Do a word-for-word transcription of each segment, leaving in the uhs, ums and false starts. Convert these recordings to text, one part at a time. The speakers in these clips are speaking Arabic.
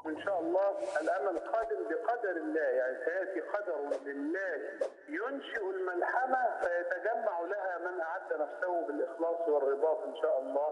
إن شاء الله الأمل قادم بقدر الله، يعني سيأتي قدر لله ينشئ الملحمة فيتجمع لها من أعد نفسه بالإخلاص والرباط إن شاء الله.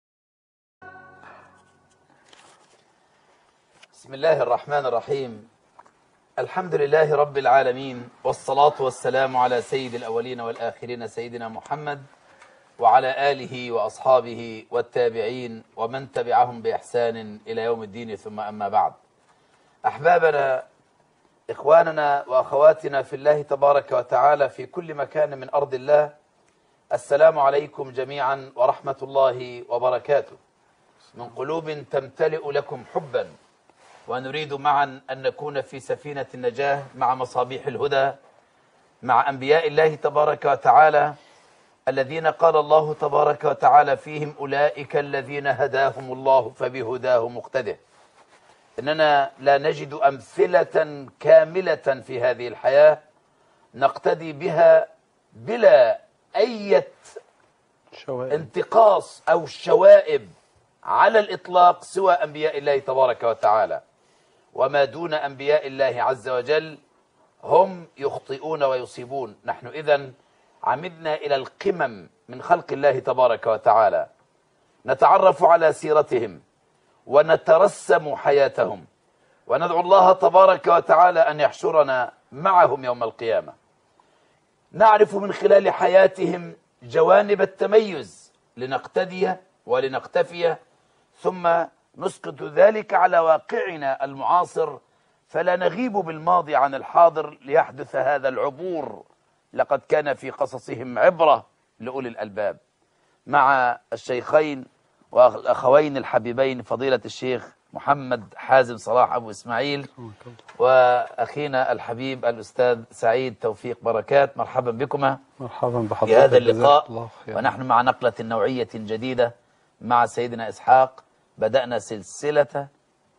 بسم الله الرحمن الرحيم. الحمد لله رب العالمين، والصلاة والسلام على سيد الأولين والآخرين سيدنا محمد وعلى آله وأصحابه والتابعين ومن تبعهم بإحسان إلى يوم الدين، ثم أما بعد. أحبابنا، إخواننا وأخواتنا في الله تبارك وتعالى في كل مكان من أرض الله، السلام عليكم جميعا ورحمة الله وبركاته. من قلوب تمتلئ لكم حبا، ونريد معا أن نكون في سفينة النجاة مع مصابيح الهدى، مع أنبياء الله تبارك وتعالى الذين قال الله تبارك وتعالى فيهم: أولئك الذين هداهم الله فبهداه مقتده. إننا لا نجد أمثلة كاملة في هذه الحياة نقتدي بها بلا أي شوائب. انتقاص أو شوائب على الإطلاق سوى أنبياء الله تبارك وتعالى، وما دون أنبياء الله عز وجل هم يخطئون ويصيبون. نحن إذن عمدنا إلى القمم من خلق الله تبارك وتعالى، نتعرف على سيرتهم ونترسم حياتهم، وندعو الله تبارك وتعالى أن يحشرنا معهم يوم القيامة. نعرف من خلال حياتهم جوانب التميز لنقتدي ولنقتفي، ثم نسقط ذلك على واقعنا المعاصر، فلا نغيب بالماضي عن الحاضر ليحدث هذا العبور. لقد كان في قصصهم عبرة لأولي الألباب. مع الشيخين والأخوين الحبيبين فضيلة الشيخ محمد حازم صلاح أبو إسماعيل، وأخينا الحبيب الأستاذ سعيد توفيق بركات، مرحبا بكما. مرحبا بحضرتك في هذا اللقاء، الله خير. ونحن مع نقلة نوعية جديدة مع سيدنا إسحاق. بدأنا سلسلة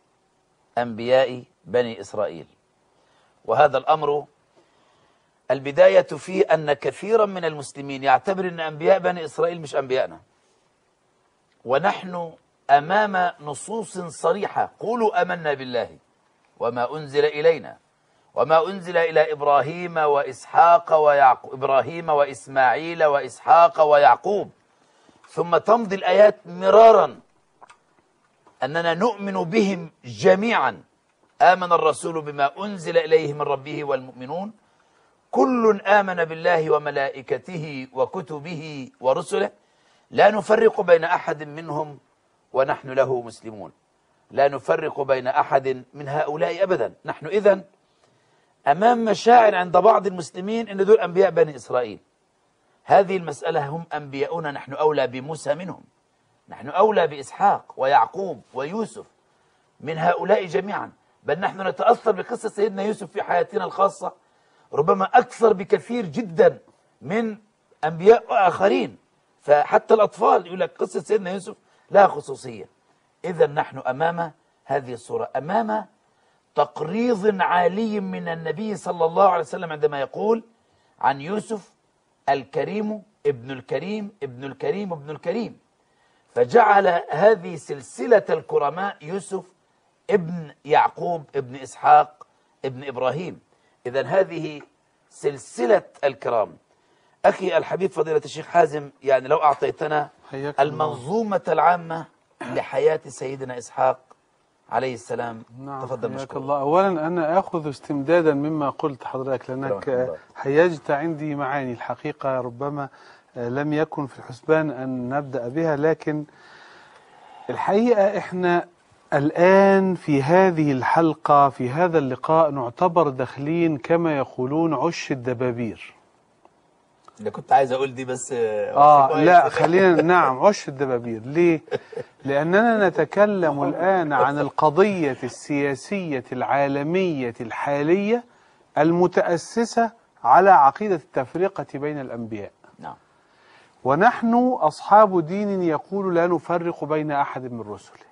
أنبياء بني إسرائيل، وهذا الأمر البداية فيه أن كثيرا من المسلمين يعتبر أن أنبياء بني إسرائيل مش أنبياءنا، ونحن أمام نصوص صريحة: قولوا آمنا بالله وما أنزل إلينا وما أنزل إلى إبراهيم وإسحاق ويعقوب إبراهيم وإسماعيل وإسحاق ويعقوب، ثم تمضي الآيات مرارا أننا نؤمن بهم جميعا. آمن الرسول بما أنزل إليه من ربه والمؤمنون كل آمن بالله وملائكته وكتبه ورسله لا نفرق بين أحد منهم ونحن له مسلمون. لا نفرق بين أحد من هؤلاء أبدا. نحن إذن أمام مشاعر عند بعض المسلمين أن دول أنبياء بني إسرائيل. هذه المسألة هم أنبياؤنا، نحن أولى بموسى منهم، نحن أولى بإسحاق ويعقوب ويوسف من هؤلاء جميعا، بل نحن نتأثر بقصة سيدنا يوسف في حياتنا الخاصة ربما أكثر بكثير جدا من أنبياء آخرين. فحتى الأطفال يقول لك قصة سيدنا يوسف لها خصوصية. إذا نحن أمام هذه الصورة، أمام تقريض عالي من النبي صلى الله عليه وسلم عندما يقول عن يوسف: الكريم ابن الكريم ابن الكريم ابن الكريم. فجعل هذه سلسلة الكرماء يوسف ابن يعقوب ابن إسحاق ابن إبراهيم. إذن هذه سلسلة الكرام. أخي الحبيب فضيلة الشيخ حازم، يعني لو أعطيتنا المنظومة العامة لحياة سيدنا إسحاق عليه السلام. نعم، تفضل حياك مشكور. الله. أولا أنا أخذ استمدادا مما قلت حضرتك، لأنك هيجت عندي معاني الحقيقة ربما لم يكن في الحسبان أن نبدأ بها، لكن الحقيقة إحنا الآن في هذه الحلقة في هذا اللقاء نعتبر داخلين كما يقولون عش الدبابير. اللي كنت عايز أقول دي بس آه لا خلينا نعم عش الدبابير. ليه؟ لأننا نتكلم الآن عن القضية السياسية العالمية الحالية المتأسسة على عقيدة التفرقة بين الأنبياء. نعم. ونحن أصحاب دين يقول لا نفرق بين أحد من رسله،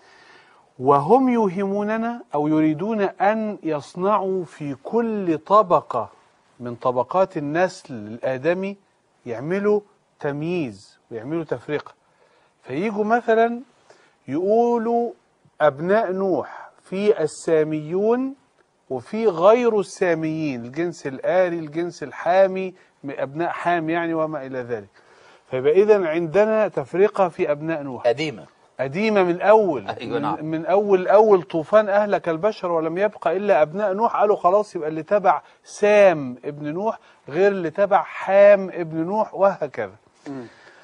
وهم يوهموننا أو يريدون أن يصنعوا في كل طبقة من طبقات النسل الآدمي يعملوا تمييز ويعملوا تفرقة. فييجوا مثلا يقولوا أبناء نوح في الساميون وفي غير الساميين، الجنس الآري، الجنس الحامي، أبناء حام يعني وما إلى ذلك. فيبقى إذن عندنا تفرقة في أبناء نوح قديمة قديمة من أول أيوة نعم. من, من أول أول طوفان أهلك البشر ولم يبقى إلا أبناء نوح. قالوا خلاص يبقى اللي تبع سام ابن نوح غير اللي تبع حام ابن نوح، وهكذا. م.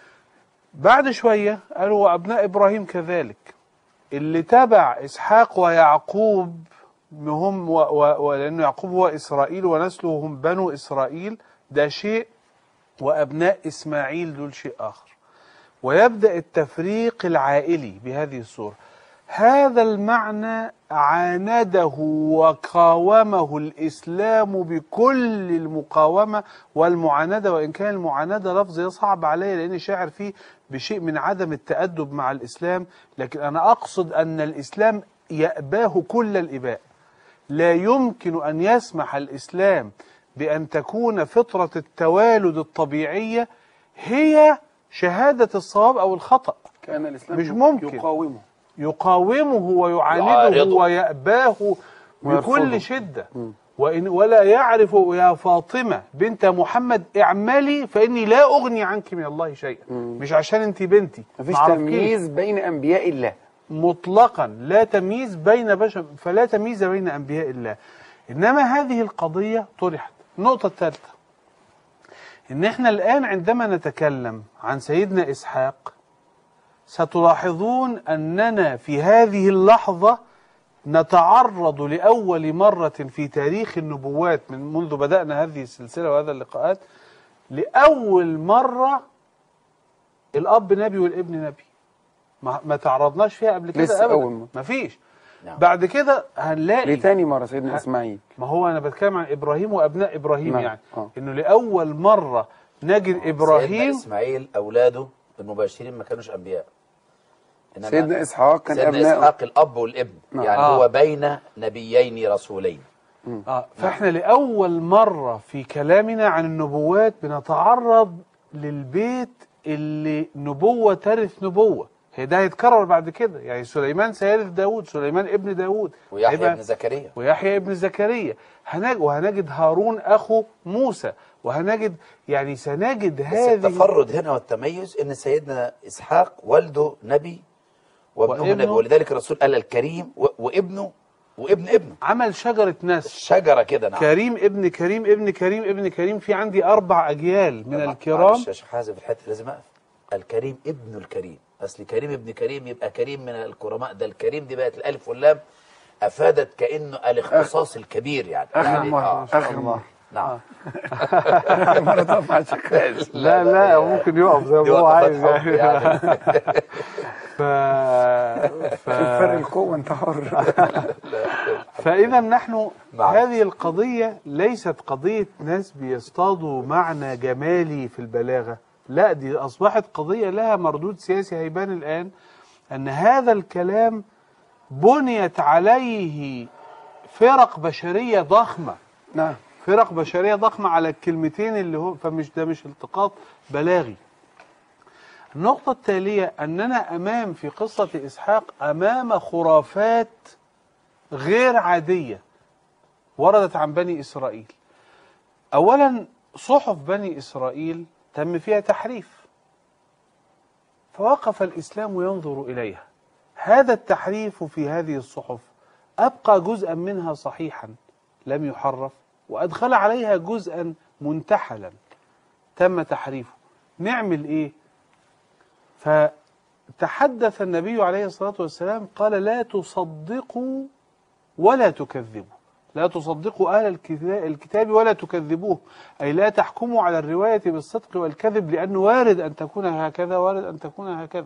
بعد شوية قالوا وأبناء إبراهيم كذلك، اللي تبع إسحاق ويعقوب هم ولأنه يعقوب هو إسرائيل ونسله هم بنو إسرائيل، ده شيء، وأبناء إسماعيل دول شيء آخر. ويبدأ التفريق العائلي بهذه الصورة. هذا المعنى عانده وقاومه الإسلام بكل المقاومة والمعاندة، وإن كان المعاندة لفظ صعب علي لأني شاعر فيه بشيء من عدم التأدب مع الإسلام، لكن أنا أقصد أن الإسلام يأباه كل الإباء. لا يمكن أن يسمح الإسلام بأن تكون فطرة التوالد الطبيعية هي شهادة الصواب أو الخطأ. كان الإسلام مش ممكن يقاومه يقاومه ويعانده ويأباه بكل شدة. وإن ولا يعرف يا فاطمة بنت محمد اعملي فإني لا أغني عنك من الله شيئا. مش عشان أنت بنتي. مفيش تمييز بين أنبياء الله مطلقا، لا تمييز بين بشر، فلا تمييز بين أنبياء الله. إنما هذه القضية طرحت. النقطة الثالثة، إن إحنا الآن عندما نتكلم عن سيدنا إسحاق ستلاحظون أننا في هذه اللحظة نتعرض لأول مرة في تاريخ النبوات من منذ بدأنا هذه السلسلة وهذا اللقاءات، لأول مرة الأب نبي والابن نبي. ما, ما تعرضناش فيها قبل كده أبدا، ما فيش. نعم. بعد كده هنلاقي لتاني مرة سيدنا إسماعيل. ما هو أنا بتكلم عن إبراهيم وأبناء إبراهيم. نعم. يعني آه. إنه لأول مرة نجد إبراهيم. سيدنا إسماعيل أولاده المباشرين ما كانوش أنبياء. سيدنا إسحاق كان سيدنا أبناء إسحاق الأب والابن. نعم. يعني آه. هو بين نبيين رسولين. آه. فإحنا نعم. لأول مرة في كلامنا عن النبوات بنتعرض للبيت اللي نبوة ترث نبوة. ده هيتكرر بعد كده، يعني سليمان سيرث داود، سليمان ابن داود، ويحيى ابن زكريا ويحيى ابن زكريا هنجد، وهنجد هارون أخو موسى، وهنجد يعني سنجد هذه. التفرد هنا والتميز ان سيدنا إسحاق والده نبي وابنه نبي، ولذلك الرسول قال الكريم وابنه وابن ابنه، عمل شجرة نسل، شجرة كده. نعم. كريم ابن كريم ابن كريم ابن كريم، في عندي أربع أجيال من الكرام. يا شيخ حازم في الحتة لازم أقف. الكريم ابن الكريم، أصل كريم ابن كريم يبقى كريم من الكرماء، ده الكريم دي بقت الألف واللام أفادت كأنه الاختصاص أخ... الكبير يعني. آخر يعني مرة آه. آخر مرة نعم. مرة طبعا شكرا. لا لا ممكن يقف زي ما هو عايز يعني, يعني. ف... ف... فرق القوة أنت حر. فإذا نحن هذه القضية ليست قضية ناس بيصطادوا معنى جمالي في البلاغة، لا، دي أصبحت قضية لها مردود سياسي هيبان الآن، أن هذا الكلام بنيت عليه فرق بشرية ضخمة. نعم. فرق بشرية ضخمة على الكلمتين اللي هو، فمش ده مش التقاط بلاغي. النقطة التالية أننا أمام في قصة إسحاق أمام خرافات غير عادية وردت عن بني إسرائيل. أولا صحف بني إسرائيل تم فيها تحريف، فوقف الإسلام ينظر إليها. هذا التحريف في هذه الصحف أبقى جزءا منها صحيحا لم يحرف، وأدخل عليها جزءا منتحلا تم تحريفه. نعمل إيه؟ فتحدث النبي عليه الصلاة والسلام قال لا تصدقوا ولا تكذبوا، لا تصدقوا أهل الكتاب ولا تكذبوه، أي لا تحكموا على الرواية بالصدق والكذب، لأنه وارد أن تكون هكذا وارد أن تكون هكذا.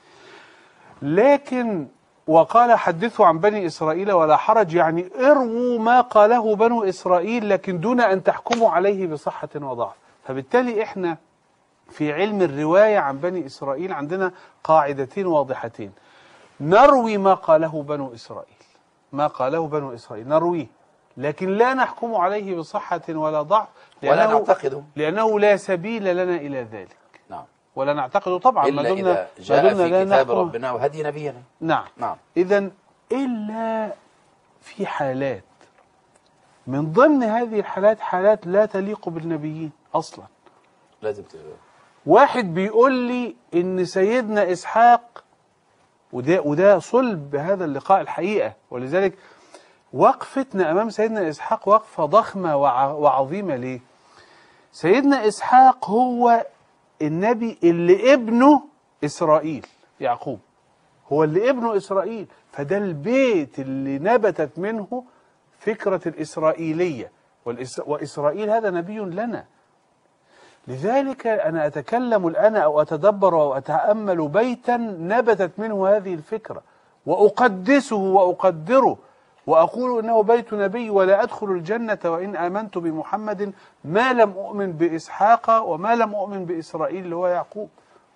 لكن وقال حدثوا عن بني إسرائيل ولا حرج، يعني ارووا ما قاله بنو إسرائيل لكن دون أن تحكموا عليه بصحة وضعف. فبالتالي إحنا في علم الرواية عن بني إسرائيل عندنا قاعدتين واضحتين: نروي ما قاله بنو إسرائيل، ما قاله بنو إسرائيل نرويه، لكن لا نحكم عليه بصحة ولا ضعف، ولا نعتقده، لأنه لا سبيل لنا إلى ذلك. نعم. ولا نعتقده طبعا، إلا ما دمنا إذا جاء ما دمنا في لا كتاب نحكم. ربنا وهدي نبينا. نعم. نعم. إذن إلا في حالات من ضمن هذه الحالات حالات لا تليق بالنبيين أصلا. لازم تقرأ. واحد بيقول لي إن سيدنا إسحاق، وده, وده صلب هذا اللقاء الحقيقة، ولذلك وقفتنا أمام سيدنا إسحاق وقفة ضخمة وعظيمة. ليه؟ سيدنا إسحاق هو النبي اللي ابنه إسرائيل، يعقوب هو اللي ابنه إسرائيل، فده البيت اللي نبتت منه فكرة الإسرائيلية، وإسرائيل هذا نبي لنا. لذلك أنا أتكلم الآن أو أتدبر أو أتأمل بيتا نبتت منه هذه الفكرة، وأقدسه وأقدره، وأقول إنه بيت نبي، ولا أدخل الجنة وإن آمنت بمحمد ما لم أؤمن بإسحاق وما لم أؤمن بإسرائيل اللي هو يعقوب،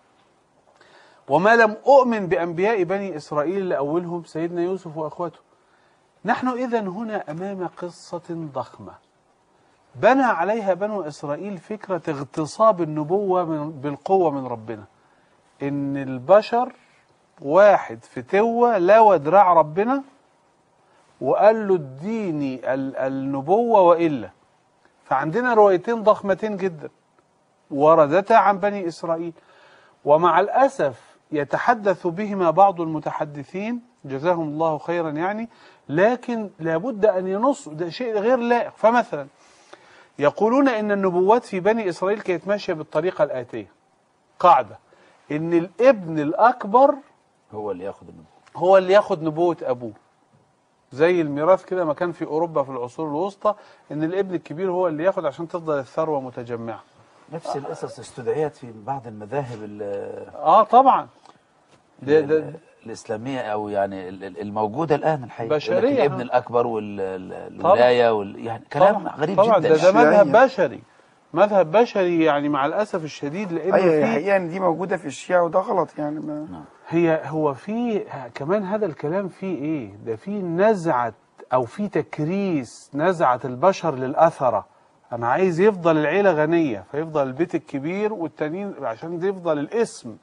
وما لم أؤمن بأنبياء بني إسرائيل لأولهم سيدنا يوسف وأخوته. نحن إذن هنا أمام قصة ضخمة بنى عليها بنو إسرائيل فكرة اغتصاب النبوة من بالقوة من ربنا، إن البشر واحد فتوة لوى دراع ربنا وقال له اديني النبوة وإلا. فعندنا روايتين ضخمتين جدا وردتا عن بني إسرائيل، ومع الأسف يتحدث بهما بعض المتحدثين جزاهم الله خيرا يعني، لكن لابد أن ينصوا، ده شيء غير لائق. فمثلا يقولون إن النبوات في بني إسرائيل كانت ماشية بالطريقة الآتية، قاعدة إن الابن الأكبر هو اللي ياخد النبوة، هو اللي ياخد نبوة أبوه، زي الميراث كده ما كان في أوروبا في العصور الوسطى، إن الابن الكبير هو اللي ياخد عشان تفضل الثروة متجمعة. نفس القصص استدعيت في بعض المذاهب اه طبعا ده ده الإسلامية أو يعني الموجودة الآن الحقيقة، بشرية، الابن الأكبر والولاية وال... يعني كلام طبعا غريب طبعا جدا. ده, ده مذهب بشري، مذهب بشري يعني مع الأسف الشديد، لأنه أيوة في الحقيقة إن دي موجودة في الشيعة وده غلط يعني ما نعم. هي هو في كمان هذا الكلام فيه إيه؟ ده في نزعة أو في تكريس نزعة البشر للأثرة. أنا عايز يفضل العيلة غنية فيفضل البيت الكبير، والتانيين عشان يفضل الاسم،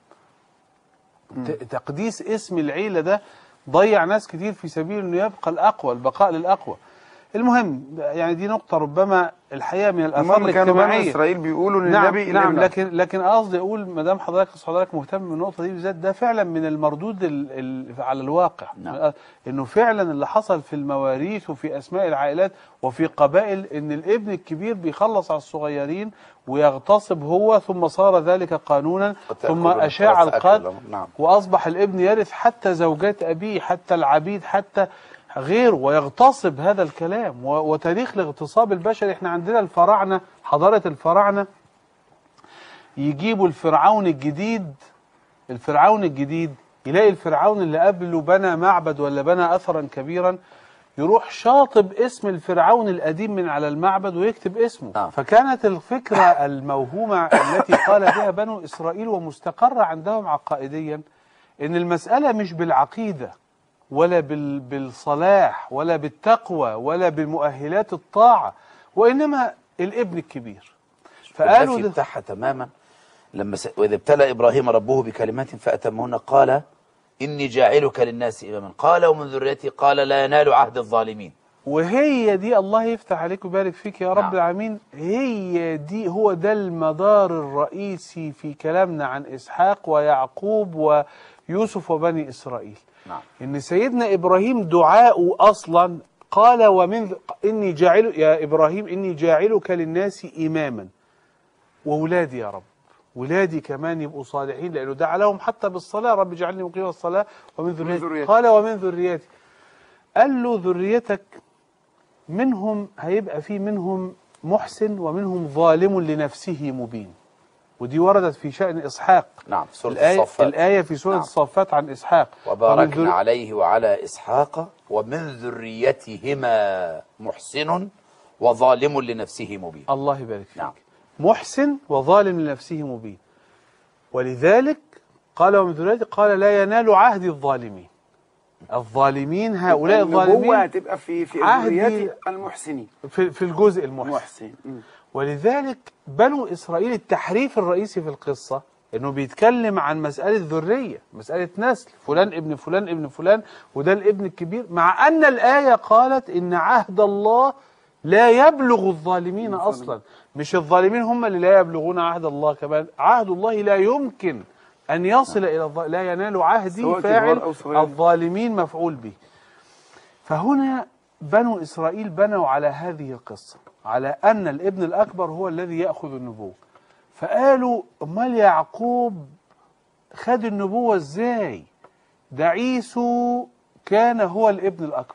تقديس اسم العيلة ده ضيع ناس كتير في سبيل انه يبقى الاقوى، البقاء للاقوى. المهم يعني دي نقطة ربما الحقيقة من الآثار الاجتماعية. كانوا بني إسرائيل بيقولوا ان نعم النبي نعم لكن لكن قصدي اقول ما دام حضرتك حضرتك مهتم بالنقطة دي بالذات، ده فعلا من المردود ال ال على الواقع. نعم. انه فعلا اللي حصل في المواريث وفي اسماء العائلات وفي قبائل، ان الابن الكبير بيخلص على الصغيرين ويغتصب هو، ثم صار ذلك قانونا، ثم اشاع القتل، نعم. واصبح الابن يرث حتى زوجات ابيه، حتى العبيد، حتى غيره، ويغتصب هذا الكلام. وتاريخ الاغتصاب البشري، احنا عندنا الفراعنة، حضارة الفراعنة يجيبوا الفرعون الجديد، الفرعون الجديد يلاقي الفرعون اللي قبله بنى معبد ولا بنى أثرا كبيرا، يروح شاطب اسم الفرعون القديم من على المعبد ويكتب اسمه. آه. فكانت الفكرة الموهومة التي قال بها بنو إسرائيل ومستقرة عندهم عقائديا، ان المسألة مش بالعقيدة ولا بالصلاح ولا بالتقوى ولا بمؤهلات الطاعة، وإنما الابن الكبير. فقالوا ده بتاعها تماما لما س... وإذا ابتلى إبراهيم ربه بكلمات فأتمهن قال إني جاعلك للناس إماما قال ومن ذريتي قال لا ينال عهد الظالمين. وهي دي، الله يفتح عليك ويبارك فيك يا رب نعم. العالمين، هي دي، هو ده المدار الرئيسي في كلامنا عن إسحاق ويعقوب ويوسف وبني إسرائيل. نعم. إن سيدنا إبراهيم دعاءه أصلا قال ومن إني جاعل يا إبراهيم إني جاعلك للناس إماما، وولادي يا رب، ولادي كمان يبقوا صالحين، لأنه دعا لهم حتى بالصلاة، رب اجعلني مقيم الصلاة ومن ذريتي، قال ومن ذريتي، قال له ذريتك منهم هيبقى في منهم محسن ومنهم ظالم لنفسه مبين. ودي وردت في شأن إسحاق. نعم في سورة الآية الصفات. الآية في سورة نعم. الصفات عن إسحاق، وباركنا ذر... عليه وعلى إسحاق ومن ذريتهما محسن وظالم لنفسه مبين. الله يبارك فيك. نعم. محسن وظالم لنفسه مبين. ولذلك قال ومن ذريته قال لا ينال عهد الظالمين. الظالمين هؤلاء الظالمين النبوة هتبقى في في ذريات المحسنين، في في الجزء المحسن. محسن. ولذلك بنو إسرائيل التحريف الرئيسي في القصة انه بيتكلم عن مسألة ذرية، مسألة نسل، فلان ابن فلان ابن فلان وده الابن الكبير، مع ان الآية قالت ان عهد الله لا يبلغ الظالمين اصلا. مش الظالمين هم اللي لا يبلغون عهد الله، كمان عهد الله لا يمكن ان يصل الى الظالمين، لا ينال عهدي فاعل الظالمين مفعول به. فهنا بنو إسرائيل بنوا على هذه القصة، على أن الابن الأكبر هو الذي يأخذ النبوة. فقالوا امال يعقوب خد النبوة ازاي؟ ده عيسو كان هو الابن الأكبر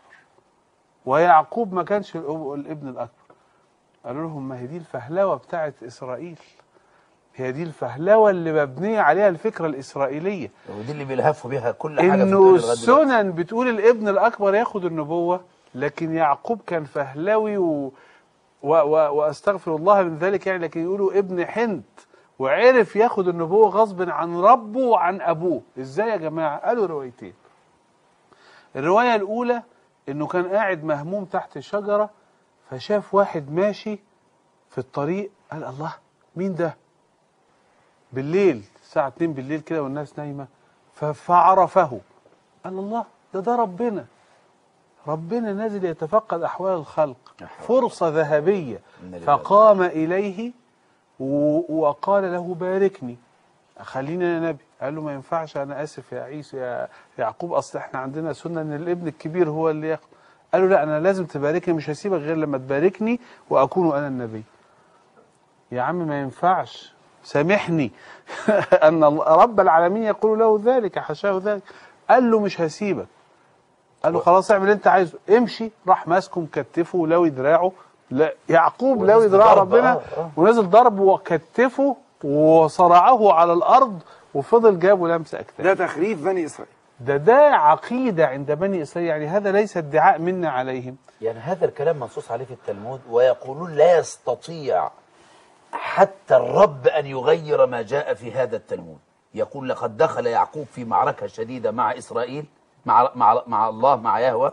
ويعقوب ما كانش الابن الأكبر. قالوا لهم ما هي دي الفهلوة بتاعت إسرائيل، هي دي الفهلوة اللي مبنية عليها الفكرة الإسرائيلية، ودي اللي بيلهفوا بيها كل حاجة. إنه السنن بتقول الابن الأكبر ياخد النبوة، لكن يعقوب كان فهلوي و... و... و... وأستغفر الله من ذلك يعني، لكن يقولوا ابن حنت وعرف ياخد النبوة غصب عن ربه وعن أبوه. إزاي يا جماعة؟ قالوا روايتين. الرواية الأولى إنه كان قاعد مهموم تحت شجرة، فشاف واحد ماشي في الطريق، قال الله مين ده؟ بالليل الساعة اتنين بالليل كده والناس نايمة، فعرفه، قال الله ده ده ربنا، ربنا نازل يتفقد أحوال الخلق، فرصة ذهبية. فقام إليه وقال له باركني، خليني يا نبي. قال له ما ينفعش، أنا آسف يا عيسى يا يعقوب، أصل احنا عندنا سنة إن الابن الكبير هو اللي ياخد. قال له لا، أنا لازم تباركني، مش هسيبك غير لما تباركني وأكون أنا النبي. يا عم ما ينفعش، سامحني أن رب العالمين يقول له ذلك، حشاه ذلك. قال له مش هسيبك. قال له خلاص اعمل اللي انت عايزه، امشي. راح ماسكه مكتفه ولوي دراعه، لا يعقوب لوي دراع ربنا ونزل ضرب وكتفه وصرعه على الارض وفضل جابه لمسه اكتاف. ده تخريف بني اسرائيل، ده ده عقيده عند بني اسرائيل، يعني هذا ليس ادعاء منا عليهم. يعني هذا الكلام منصوص عليه في التلمود، ويقولون لا يستطيع حتى الرب أن يغير ما جاء في هذا التلمود. يقول لقد دخل يعقوب في معركة شديدة مع إسرائيل، مع مع مع الله، مع يهوه،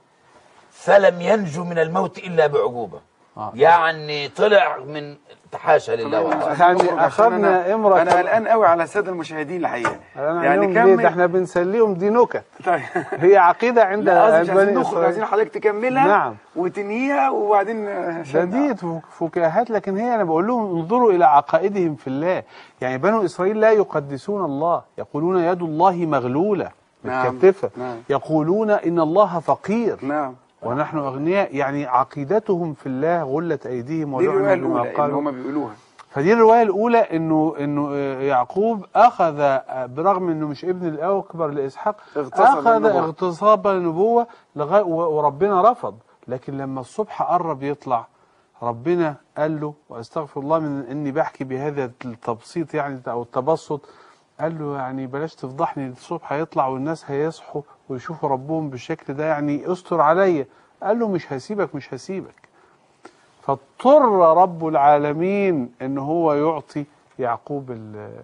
فلم ينجو من الموت إلا بعجوبة. آه. يعني طلع من تحاشى لله والله. يعني أخذنا إمرأة. أنا قلقان قوي على السادة المشاهدين الحقيقة. يعني كمل. ده احنا بنسليهم، دي نكت. طيب هي عقيدة عند بني إسرائيل. عايزين حضرتك تكملها. نعم. وتنهيها وبعدين. ده دي فكاهات، لكن هي أنا بقول لهم انظروا إلى عقائدهم في الله. يعني بنو إسرائيل لا يقدسون الله، يقولون يد الله مغلولة متكتفة. نعم. يقولون إن الله فقير. نعم. ونحن أغنياء. يعني عقيدتهم في الله غلت أيديهم ولعنوا بما قالوا. هم بيقولوها. فدي الرواية الأولى إنه إنه يعقوب أخذ برغم إنه مش ابن الأكبر لإسحاق، أخذ اغتصاب النبوة لغاية وربنا رفض. لكن لما الصبح قرب يطلع ربنا قال له، وأستغفر الله من إني بحكي بهذا التبسيط يعني أو التبسط، قال له يعني بلاش تفضحني، الصبح هيطلع والناس هيصحوا ويشوفوا ربهم بالشكل ده، يعني استر عليا. قال له مش هسيبك مش هسيبك. فاضطر رب العالمين ان هو يعطي يعقوب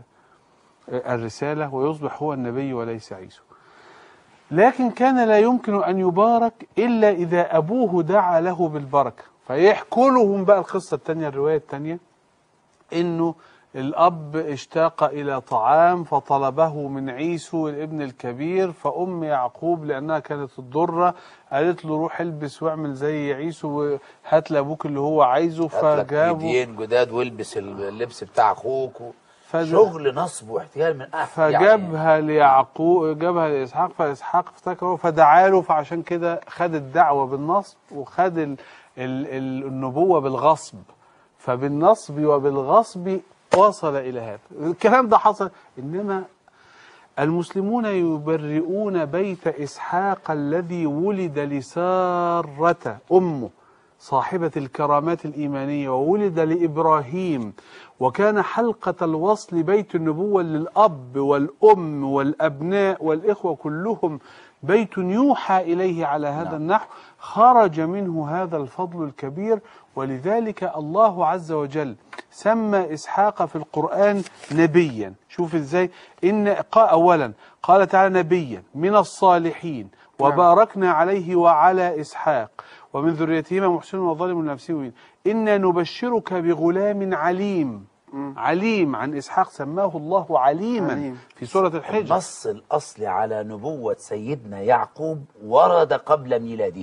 الرسالة ويصبح هو النبي وليس عيسى. لكن كان لا يمكن ان يبارك الا اذا ابوه دعا له بالبركة. فيحكوا لهم بقى القصة الثانية، الرواية الثانية، انه الأب اشتاق إلى طعام فطلبه من عيسو الابن الكبير، فأم يعقوب لأنها كانت الضرة قالت له روح البس واعمل زي عيسو وهات لأبوك اللي هو عايزه. فجابه ايدين جداد والبس اللبس بتاع أخوك. شغل نصب واحتيال من أحد. فجابها يعني ليعقوب، جابها لإسحاق، فإسحاق افتكره فدعا له، فعشان كده خد الدعوة بالنصب وخد ال ال ال النبوة بالغصب. فبالنصب وبالغصب وصل إلى هذا الكلام ده حصل. إنما المسلمون يبرئون بيت إسحاق الذي ولد لسارة أمه صاحبة الكرامات الإيمانية، وولد لإبراهيم، وكان حلقة الوصل بيت النبوة للأب والأم والأبناء والإخوة كلهم بيت يوحى إليه على هذا النحو. خرج منه هذا الفضل الكبير، ولذلك الله عز وجل سمى إسحاق في القرآن نبيا. شوف إزاي، إن أولا قال تعالى نبيا من الصالحين وباركنا عليه وعلى إسحاق ومن ذريتهما محسن وظالم لنفسه. إنا نبشرك بغلام عليم. عليم. عن إسحاق سماه الله عليما عليم. في سورة الحجر. النص الأصلي على نبوة سيدنا يعقوب ورد قبل ميلاده،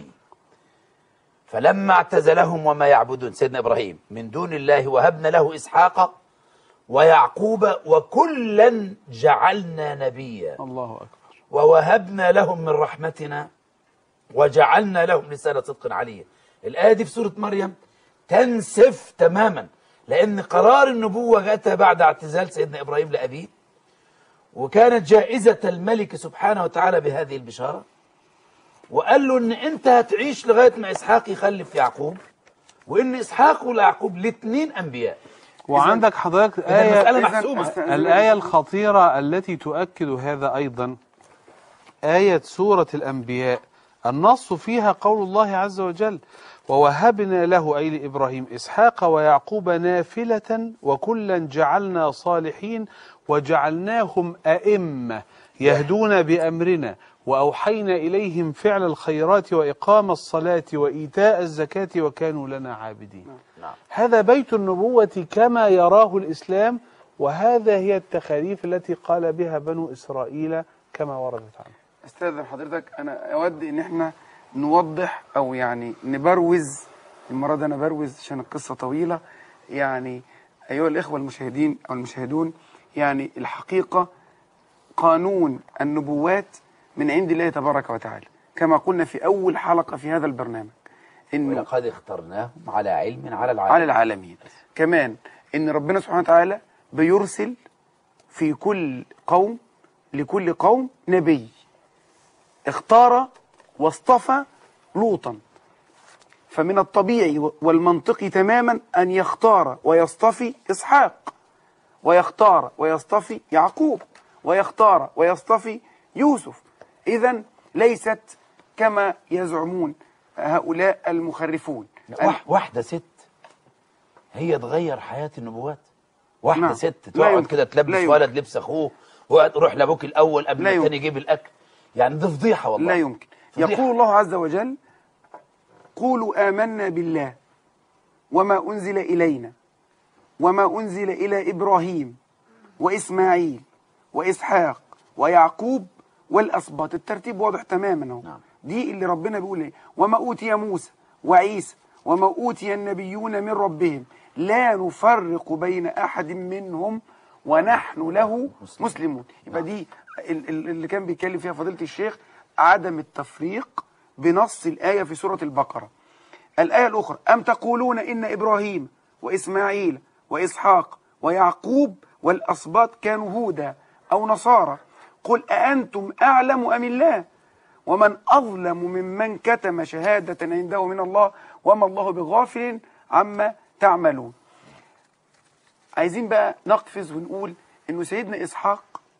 فلما اعتزلهم وما يعبدون سيدنا إبراهيم من دون الله وهبنا له إسحاق ويعقوب وكلا جعلنا نبيا الله أكبر. ووهبنا لهم من رحمتنا وجعلنا لهم لسان صدق عليا. الآية دي في سورة مريم تنسف تماما، لأن قرار النبوة جاءتها بعد اعتزال سيدنا إبراهيم لأبيه، وكانت جائزة الملك سبحانه وتعالى بهذه البشارة، وقال له إن أنت هتعيش لغاية ما إسحاق يخلف يعقوب، وإن إسحاق ويعقوب الاثنين أنبياء. وعندك حضرتك آية آية محسومة. الآية الخطيرة التي تؤكد هذا أيضا آية سورة الأنبياء، النص فيها قول الله عز وجل: ووهبنا له أي لإبراهيم إسحاق ويعقوب نافلة وكلا جعلنا صالحين وجعلناهم أئمة يهدون بأمرنا وأوحينا إليهم فعل الخيرات وإقام الصلاة وإيتاء الزكاة وكانوا لنا عابدين. نعم. هذا بيت النبوة كما يراه الإسلام، وهذا هي التخاريف التي قال بها بنو إسرائيل كما وردت عنه. استاذن حضرتك، انا اود ان احنا نوضح او يعني نبروز، المره دي انا بروز عشان القصه طويله. يعني ايها الاخوه المشاهدين او المشاهدون، يعني الحقيقه قانون النبوات من عند الله تبارك وتعالى، كما قلنا في اول حلقه في هذا البرنامج، انه ولقد اخترناهم على علم على العالمين. على العالمين. كمان ان ربنا سبحانه وتعالى بيرسل في كل قوم لكل قوم نبي. اختار واصطفى لوطا، فمن الطبيعي والمنطقي تماما أن يختار ويصطفي إسحاق، ويختار ويصطفي يعقوب، ويختار ويصطفي يوسف. إذن ليست كما يزعمون هؤلاء المخرفون. واحدة ست هي تغير حياة النبوات. واحدة نعم. ست لا تقعد يمكن. كده تلبس لا ولد لبس أخوه وتروح لأبوك الأول قبل لا ما يمكن. الثاني يجيب الأكل. يعني دي فضيحة والله. لا يمكن. فضيحة. يقول الله عز وجل: قولوا آمنا بالله وما أنزل إلينا وما أنزل إلى إبراهيم وإسماعيل وإسحاق ويعقوب والأسباط. الترتيب واضح تماما اهو. نعم. دي اللي ربنا بيقول ايه: وما أوتي موسى وعيسى وما أوتي النبيون من ربهم لا نفرق بين أحد منهم ونحن له مسلمون. يبقى دي اللي كان بيتكلم فيها فضيلة الشيخ، عدم التفريق بنص الآية في سورة البقرة. الآية الأخرى: أم تقولون إن إبراهيم وإسماعيل وإسحاق ويعقوب والأسباط كانوا هودا أو نصارى، قل أأنتم أعلم أم الله، ومن أظلم ممن كتم شهادة عنده من الله وما الله بغافل عما تعملون. عايزين بقى نقفز ونقول إنه سيدنا إسحاق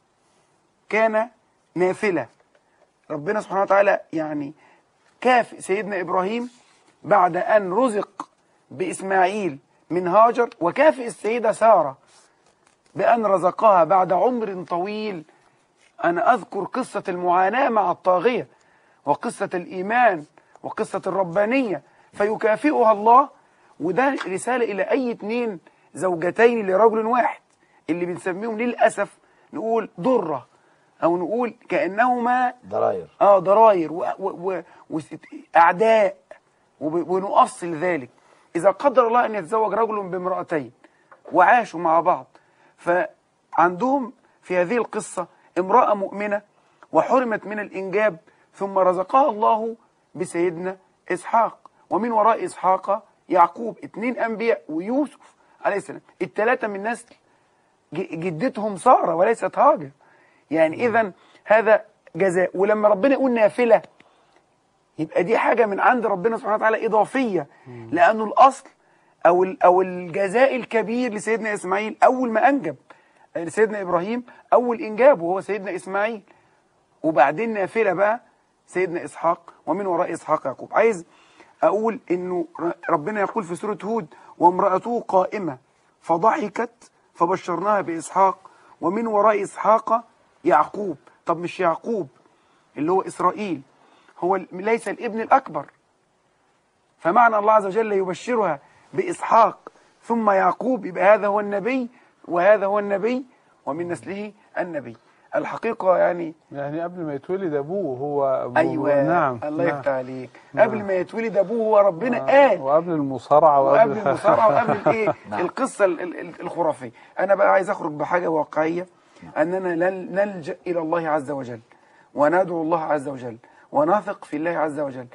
كان نافلة. ربنا سبحانه وتعالى يعني كافئ سيدنا إبراهيم بعد أن رزق بإسماعيل من هاجر، وكافئ السيدة سارة بأن رزقها بعد عمر طويل. أنا أذكر قصة المعاناة مع الطاغية، وقصة الإيمان، وقصة الربانية، فيكافئها الله. وده رسالة إلى أي اتنين زوجتين لرجل واحد، اللي بنسميهم للأسف نقول ضرة، أو نقول كأنهما ضراير آه ضراير وأعداء، ونؤصل ذلك. إذا قدر الله أن يتزوج رجل بامرأتين وعاشوا مع بعض، فعندهم في هذه القصة امرأة مؤمنة وحرمت من الإنجاب، ثم رزقها الله بسيدنا إسحاق، ومن وراء إسحاق يعقوب، اثنين أنبياء، ويوسف عليه السلام، الثلاثة من نسل جدتهم سارة وليست هاجر. يعني إذن هذا جزاء. ولما ربنا يقول نافلة، يبقى دي حاجة من عند ربنا سبحانه وتعالى إضافية، لأنه الأصل أو أو الجزاء الكبير لسيدنا إسماعيل أول ما أنجب، لسيدنا إبراهيم أول إنجابه وهو سيدنا إسماعيل، وبعدين نافلة بقى سيدنا إسحاق، ومن وراء إسحاق يعقوب. عايز أقول إنه ربنا يقول في سورة هود: وامرأته قائمة فضحكت فبشرناها بإسحاق ومن وراء إسحاق يعقوب. طب مش يعقوب اللي هو إسرائيل هو ليس الابن الأكبر، فمعنى الله عز وجل يبشرها بإسحاق ثم يعقوب، يبقى هذا هو النبي وهذا هو النبي ومن نسله النبي. الحقيقة يعني يعني قبل ما يتولد أبوه هو أبوه. أيوة. نعم الله نعم. يفتح عليك. نعم. قبل ما يتولد أبوه هو ربنا قال، وقبل المصارعة وقبل وقبل المصارعة وقبل الايه نعم. القصة ال- ال- الخرافية. أنا بقى عايز أخرج بحاجة واقعية، أننا لن- نلجأ إلى الله عز وجل وندعو الله عز وجل ونثق في الله عز وجل.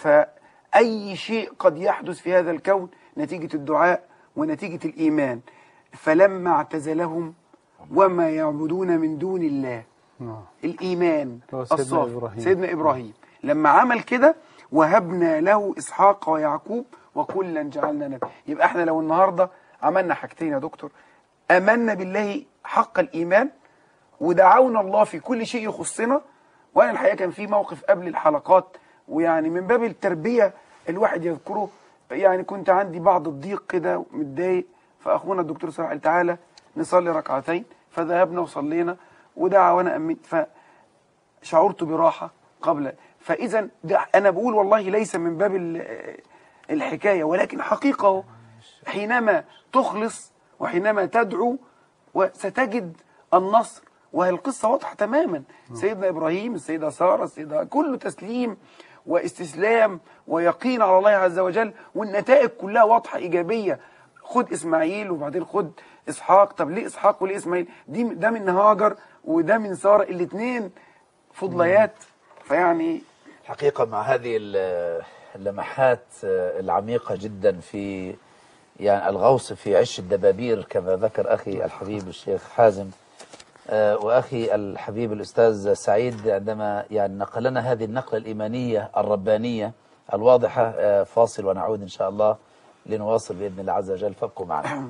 فأي شيء قد يحدث في هذا الكون نتيجة الدعاء ونتيجة الإيمان. فلما اعتزلهم وما يعبدون من دون الله، نعم. الإيمان هو سيدنا الصافي إبراهيم. سيدنا إبراهيم لما عمل كده وهبنا له إسحاق ويعقوب وكلا جعلنا نبي. يبقى احنا لو النهاردة عملنا حاجتين يا دكتور، آمنا بالله حق الإيمان ودعونا الله في كل شيء يخصنا. وأنا الحقيقة كان في موقف قبل الحلقات، ويعني من باب التربية الواحد يذكره، يعني كنت عندي بعض الضيق كده متضايق، فأخونا الدكتور صلاح قال تعالى نصلي ركعتين، فذهبنا وصلينا ودعا وأنا أمنت، فشعرت براحة قبل. فإذا أنا بقول والله ليس من باب ال- الحكاية، ولكن حقيقة حينما تخلص وحينما تدعو وستجد النصر. وهي القصة واضحة تماما. سيدنا إبراهيم، السيدة سارة، السيدة كله تسليم واستسلام ويقين على الله عز وجل، والنتائج كلها واضحة إيجابية. خد إسماعيل وبعدين خد إسحاق. طب ليه إسحاق وليه إسماعيل؟ دي ده من هاجر وده من سارة، الاثنين فضليات. فيعني حقيقة مع هذه ال- اللمحات العميقة جدا في يعني الغوص في عش الدبابير كما ذكر أخي الحبيب الشيخ حازم، آه، وأخي الحبيب الأستاذ سعيد عندما يعني نقل لنا هذه النقلة الإيمانية الربانية الواضحة. آه، فاصل ونعود إن شاء الله لنواصل بإذن الله عز وجل، فابقوا معنا.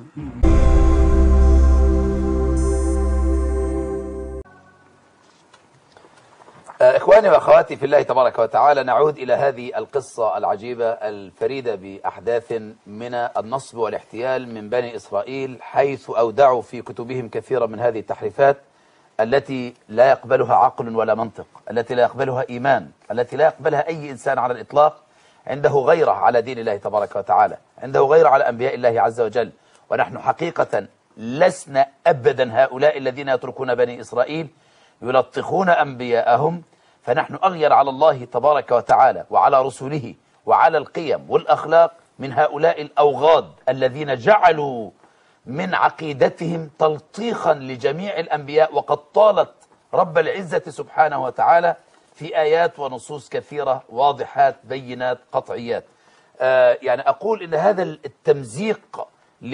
إخواني وأخواتي في الله تبارك وتعالى، نعود إلى هذه القصة العجيبة الفريدة بأحداث من النصب والاحتيال من بني إسرائيل، حيث أودعوا في كتبهم كثيرا من هذه التحريفات التي لا يقبلها عقل ولا منطق، التي لا يقبلها إيمان، التي لا يقبلها أي إنسان على الإطلاق عنده غيرة على دين الله تبارك وتعالى، عنده غيرة على أنبياء الله عز وجل. ونحن حقيقة لسنا أبدا هؤلاء الذين يتركون بني إسرائيل يلطخون أنبياءهم، فنحن أغير على الله تبارك وتعالى وعلى رسله وعلى القيم والأخلاق من هؤلاء الأوغاد الذين جعلوا من عقيدتهم تلطيخا لجميع الأنبياء، وقد طالت رب العزة سبحانه وتعالى في آيات ونصوص كثيرة واضحات بينات قطعيات. آه يعني أقول إن هذا التمزيق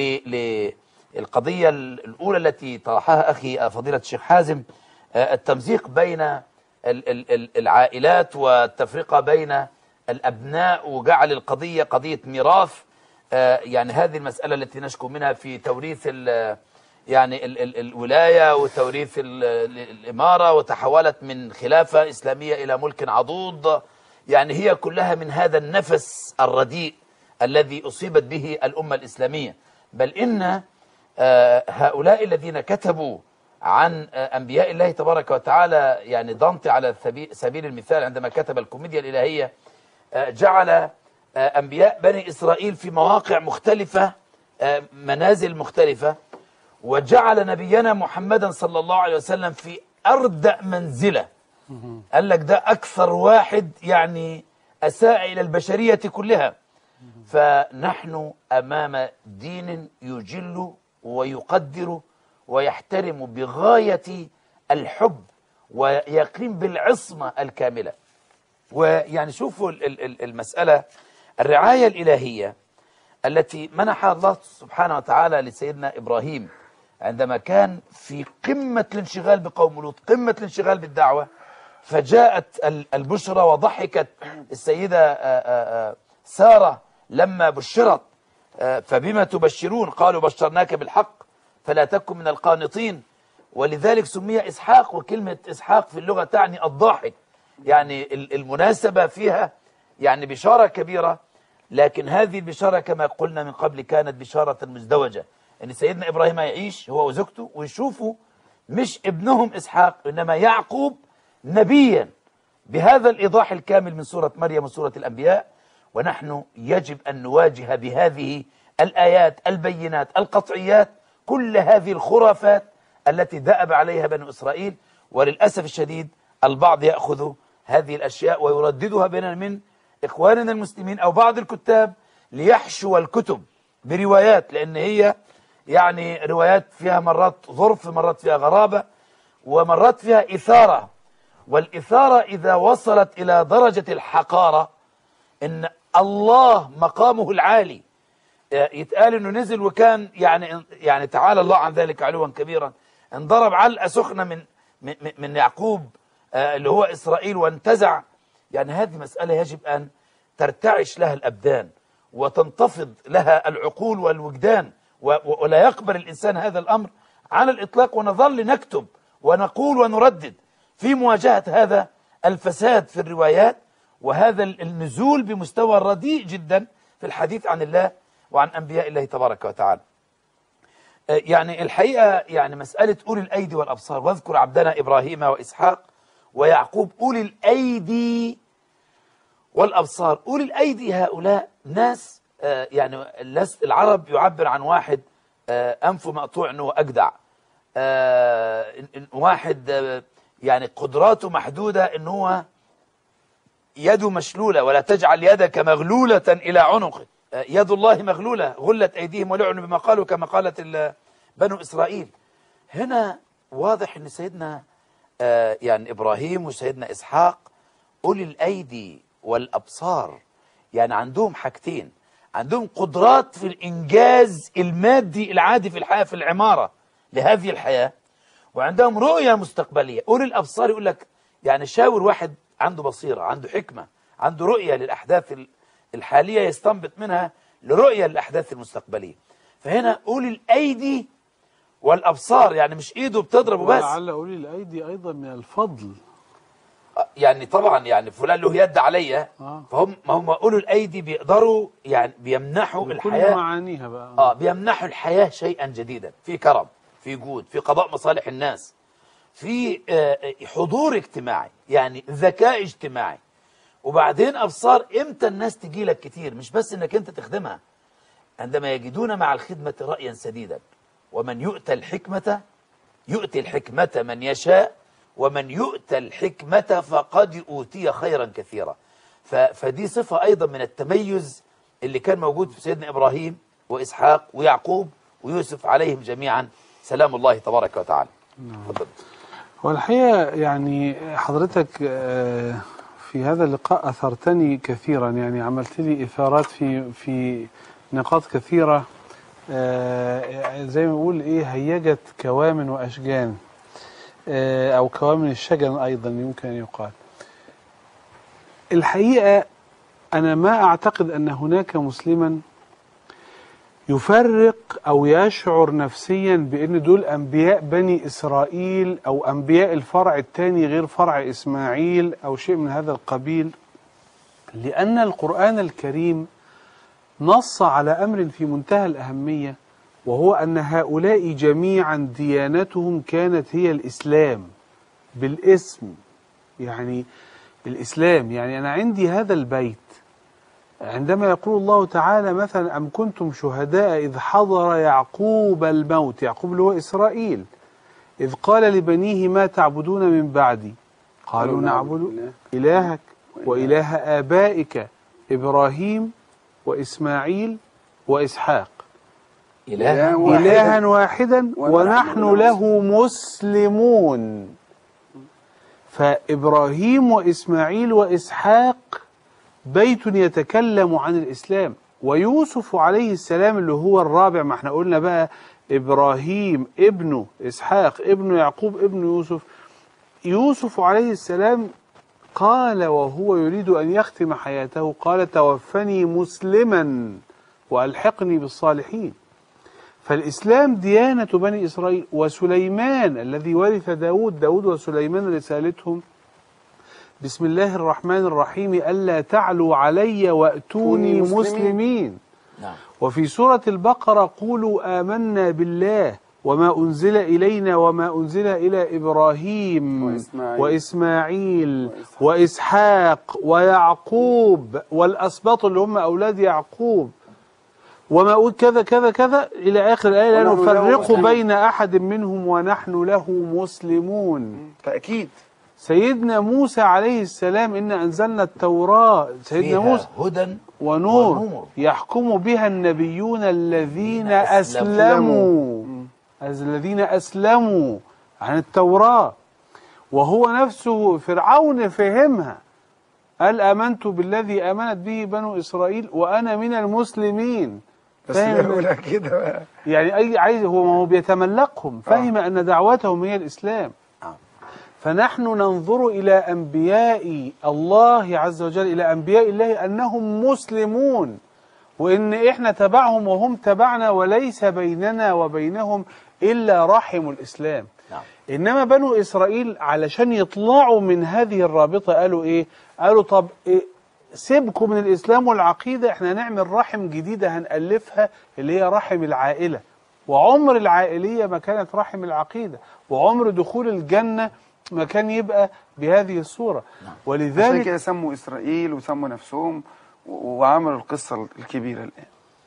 للقضية الأولى التي طرحها أخي فضيلة الشيخ حازم، آه التمزيق بين العائلات والتفرقة بين الأبناء وجعل القضية قضية ميراث، آه يعني هذه المسألة التي نشكو منها في توريث ال يعني ال ال الولاية وتوريث ال الإمارة، وتحولت من خلافة إسلامية إلى ملك عضوض، يعني هي كلها من هذا النفس الرديء الذي أصيبت به الأمة الإسلامية. بل إن آه هؤلاء الذين كتبوا عن أنبياء الله تبارك وتعالى، يعني دانتي على سبيل المثال عندما كتب الكوميديا الإلهية جعل أنبياء بني إسرائيل في مواقع مختلفة، منازل مختلفة، وجعل نبينا محمدا صلى الله عليه وسلم في أردأ منزلة. قال لك ده أكثر واحد يعني أساء إلى البشرية كلها. فنحن أمام دين يجل ويقدر ويحترم بغاية الحب ويقيم بالعصمة الكاملة. ويعني شوفوا المسألة، الرعاية الإلهية التي منحها الله سبحانه وتعالى لسيدنا إبراهيم عندما كان في قمة الانشغال بقوم لوط، قمة الانشغال بالدعوة، فجاءت البشرى وضحكت السيدة سارة لما بشرت، فبما تبشرون قالوا بشرناك بالحق فلا تكن من القانطين. ولذلك سمي إسحاق، وكلمة إسحاق في اللغة تعني الضاحك، يعني المناسبة فيها يعني بشارة كبيرة. لكن هذه البشارة كما قلنا من قبل كانت بشارة مزدوجة، أن سيدنا إبراهيم يعيش هو وزوجته ويشوفوا مش ابنهم إسحاق إنما يعقوب نبيا، بهذا الإيضاح الكامل من سورة مريم وسورة الأنبياء. ونحن يجب أن نواجه بهذه الآيات البينات القطعيات كل هذه الخرافات التي دأب عليها بنو إسرائيل. وللأسف الشديد البعض يأخذ هذه الأشياء ويرددها بين من إخواننا المسلمين أو بعض الكتاب ليحشو الكتب بروايات، لأن هي يعني روايات فيها مرات ظرف، مرات فيها غرابة، ومرات فيها إثارة. والإثارة إذا وصلت إلى درجة الحقارة، إن الله مقامه العالي يتقال إنه نزل وكان يعني يعني تعالى الله عن ذلك علوا كبيرا، انضرب علقة سخنة من من, من يعقوب اللي هو إسرائيل وانتزع. يعني هذه مسألة يجب أن ترتعش لها الأبدان وتنتفض لها العقول والوجدان، ولا يقبل الإنسان هذا الأمر على الإطلاق، ونظل نكتب ونقول ونردد في مواجهة هذا الفساد في الروايات وهذا النزول بمستوى رديء جدا في الحديث عن الله وعن أنبياء الله تبارك وتعالى. يعني الحقيقة يعني مسألة أولي الأيدي والأبصار، واذكر عبدنا إبراهيم وإسحاق ويعقوب أولي الأيدي والأبصار. أولي الأيدي هؤلاء ناس يعني العرب يعبر عن واحد أنفه مقطوع أنه أجدع، واحد يعني قدراته محدودة أنه هو يده مشلولة، ولا تجعل يدك مغلولة إلى عنقك، يد الله مغلولة غلت أيديهم ولعنوا بما قالوا كما قالت بنو إسرائيل. هنا واضح أن سيدنا يعني إبراهيم وسيدنا إسحاق أولي الأيدي والأبصار، يعني عندهم حاجتين، عندهم قدرات في الإنجاز المادي العادي في الحياة في العمارة لهذه الحياة، وعندهم رؤية مستقبلية. أولي الأبصار يقول لك يعني شاور واحد عنده بصيرة، عنده حكمة، عنده رؤية للأحداث الحالية يستنبط منها لرؤية للأحداث المستقبلية. فهنا أولي الأيدي والأبصار يعني مش إيده بتضرب بس، ولعل أولي الأيدي أيضا من الفضل، يعني طبعا يعني فلان له يد عليا، آه. فهم ما هم أولو الأيدي بيقدروا يعني بيمنحوا الحياة كل معانيها بقى آه بيمنحوا الحياة شيئا جديدا، في كرم، في جود، في قضاء مصالح الناس، في آه حضور اجتماعي، يعني ذكاء اجتماعي. وبعدين أبصار، إمتى الناس تجي لك كتير، مش بس إنك أنت تخدمها، عندما يجدون مع الخدمة رأيا سديدا. ومن يؤتى الحكمة يؤتي الحكمة من يشاء ومن يؤتى الحكمة فقد أوتي خيرا كثيرا. فدي صفة أيضا من التميز اللي كان موجود في سيدنا إبراهيم وإسحاق ويعقوب ويوسف عليهم جميعا سلام الله تبارك وتعالى. نعم. والحقيقة يعني حضرتك في هذا اللقاء أثرتني كثيرا، يعني عملت لي إثارات في في نقاط كثيرة، زي ما بقول إيه، هيجت كوامن وأشجان، أو كوامن الشجن أيضا يمكن أن يقال. الحقيقة أنا ما أعتقد أن هناك مسلما يفرق أو يشعر نفسيا بأن دول أنبياء بني إسرائيل أو أنبياء الفرع الثاني غير فرع إسماعيل أو شيء من هذا القبيل، لأن القرآن الكريم نص على أمر في منتهى الأهمية، وهو أن هؤلاء جميعا ديانتهم كانت هي الإسلام بالاسم، يعني الإسلام. يعني أنا عندي هذا البيت عندما يقول الله تعالى مثلا أم كنتم شهداء إذ حضر يعقوب الموت، يعقوب اللي هو إسرائيل، إذ قال لبنيه ما تعبدون من بعدي قالوا نعبد إلهك وإله آبائك إبراهيم وإسماعيل وإسحاق إلها واحدا, إلها واحدا ونحن له مسلمون. فإبراهيم وإسماعيل وإسحاق بيت يتكلم عن الإسلام. ويوسف عليه السلام اللي هو الرابع، ما احنا قلنا بقى إبراهيم ابنه إسحاق ابنه يعقوب ابن يوسف. يوسف عليه السلام قال وهو يريد أن يختم حياته قال توفني مسلما وألحقني بالصالحين. فالإسلام ديانة بني إسرائيل. وسليمان الذي ورث داود داود وسليمان رسالتهم بسم الله الرحمن الرحيم ألا تعلوا علي وأتوني مسلمين, مسلمين. نعم. وفي سورة البقرة قولوا آمنا بالله وما أنزل إلينا وما أنزل إلى إبراهيم وإسماعيل, وإسماعيل وإسحاق ويعقوب والأسباط اللي هم أولاد يعقوب وما أقول كذا كذا كذا إلى آخر الآية لا نفرق بين أحد منهم ونحن له مسلمون. تأكيد. سيدنا موسى عليه السلام إن أنزلنا التوراة سيدنا موسى هدى ونور, ونور يحكم بها النبيون الذين أسلموا الذين أسلموا عن التوراة. وهو نفسه فرعون فهمها، قال آمنت بالذي آمنت به بنو إسرائيل وأنا من المسلمين. بس يقولها كده يعني أي عايز هو ما هو بيتملقهم، فهم آه. أن دعوتهم هي الإسلام. آه. فنحن ننظر إلى أنبياء الله عز وجل، إلى أنبياء الله أنهم مسلمون، وإن إحنا تبعهم وهم تبعنا، وليس بيننا وبينهم إلا رحم الإسلام. نعم. إنما بنو إسرائيل علشان يطلعوا من هذه الرابطة قالوا إيه؟ قالوا طب إيه سيبكم من الإسلام والعقيدة، إحنا نعمل رحم جديدة هنألفها اللي هي رحم العائلة. وعمر العائلية ما كانت رحم العقيدة، وعمر دخول الجنة ما كان يبقى بهذه الصورة. نعم. ولذلك عشان كده سموا إسرائيل وسموا نفسهم وعملوا القصة الكبيرة الآن.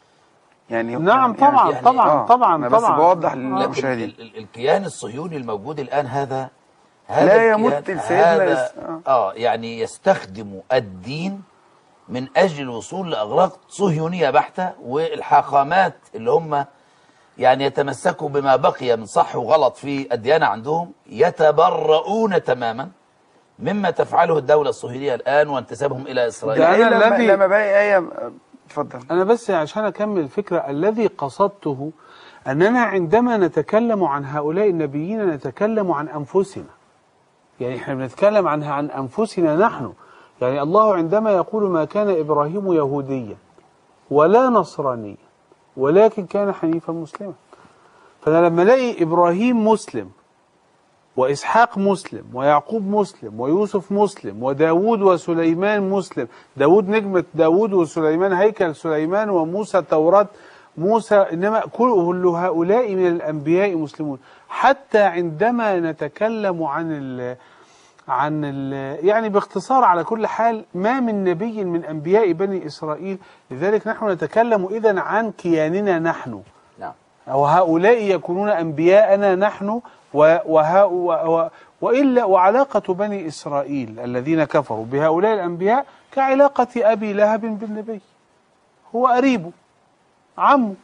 يعني نعم طبعا يعني طبعا آه طبعا بس طبعا بوضح للمشاهدين الكيان الصهيوني الموجود الآن هذا هذا لا يمت سيدنا اه يعني يستخدم الدين من أجل الوصول لأغراض صهيونية بحتة، والحاخامات اللي هم يعني يتمسكوا بما بقي من صح وغلط في الديانة عندهم يتبرؤون تماما مما تفعله الدولة الصهيونية الآن وانتسابهم إلى إسرائيل. أنا الذي لما باقي آية اتفضل. أنا بس عشان أكمل الفكرة، الذي قصدته أننا عندما نتكلم عن هؤلاء النبيين نتكلم عن أنفسنا، يعني إحنا بنتكلم عنها عن أنفسنا نحن. يعني الله عندما يقول ما كان إبراهيم يهوديا ولا نصرانيا ولكن كان حنيفا مسلما، فأنا لما الاقي إبراهيم مسلم وإسحاق مسلم ويعقوب مسلم ويوسف مسلم وداود وسليمان مسلم، داود نجمة داود وسليمان هيكل سليمان وموسى توراة موسى، إنما كل هؤلاء من الأنبياء مسلمون. حتى عندما نتكلم عن ال عن ال يعني باختصار على كل حال ما من نبي من أنبياء بني إسرائيل، لذلك نحن نتكلم إذن عن كياننا نحن. نعم. وهؤلاء يكونون أنبياءنا نحن وها و وإلا وعلاقة بني إسرائيل الذين كفروا بهؤلاء الأنبياء كعلاقة أبي لهب بالنبي، هو قريبه عمه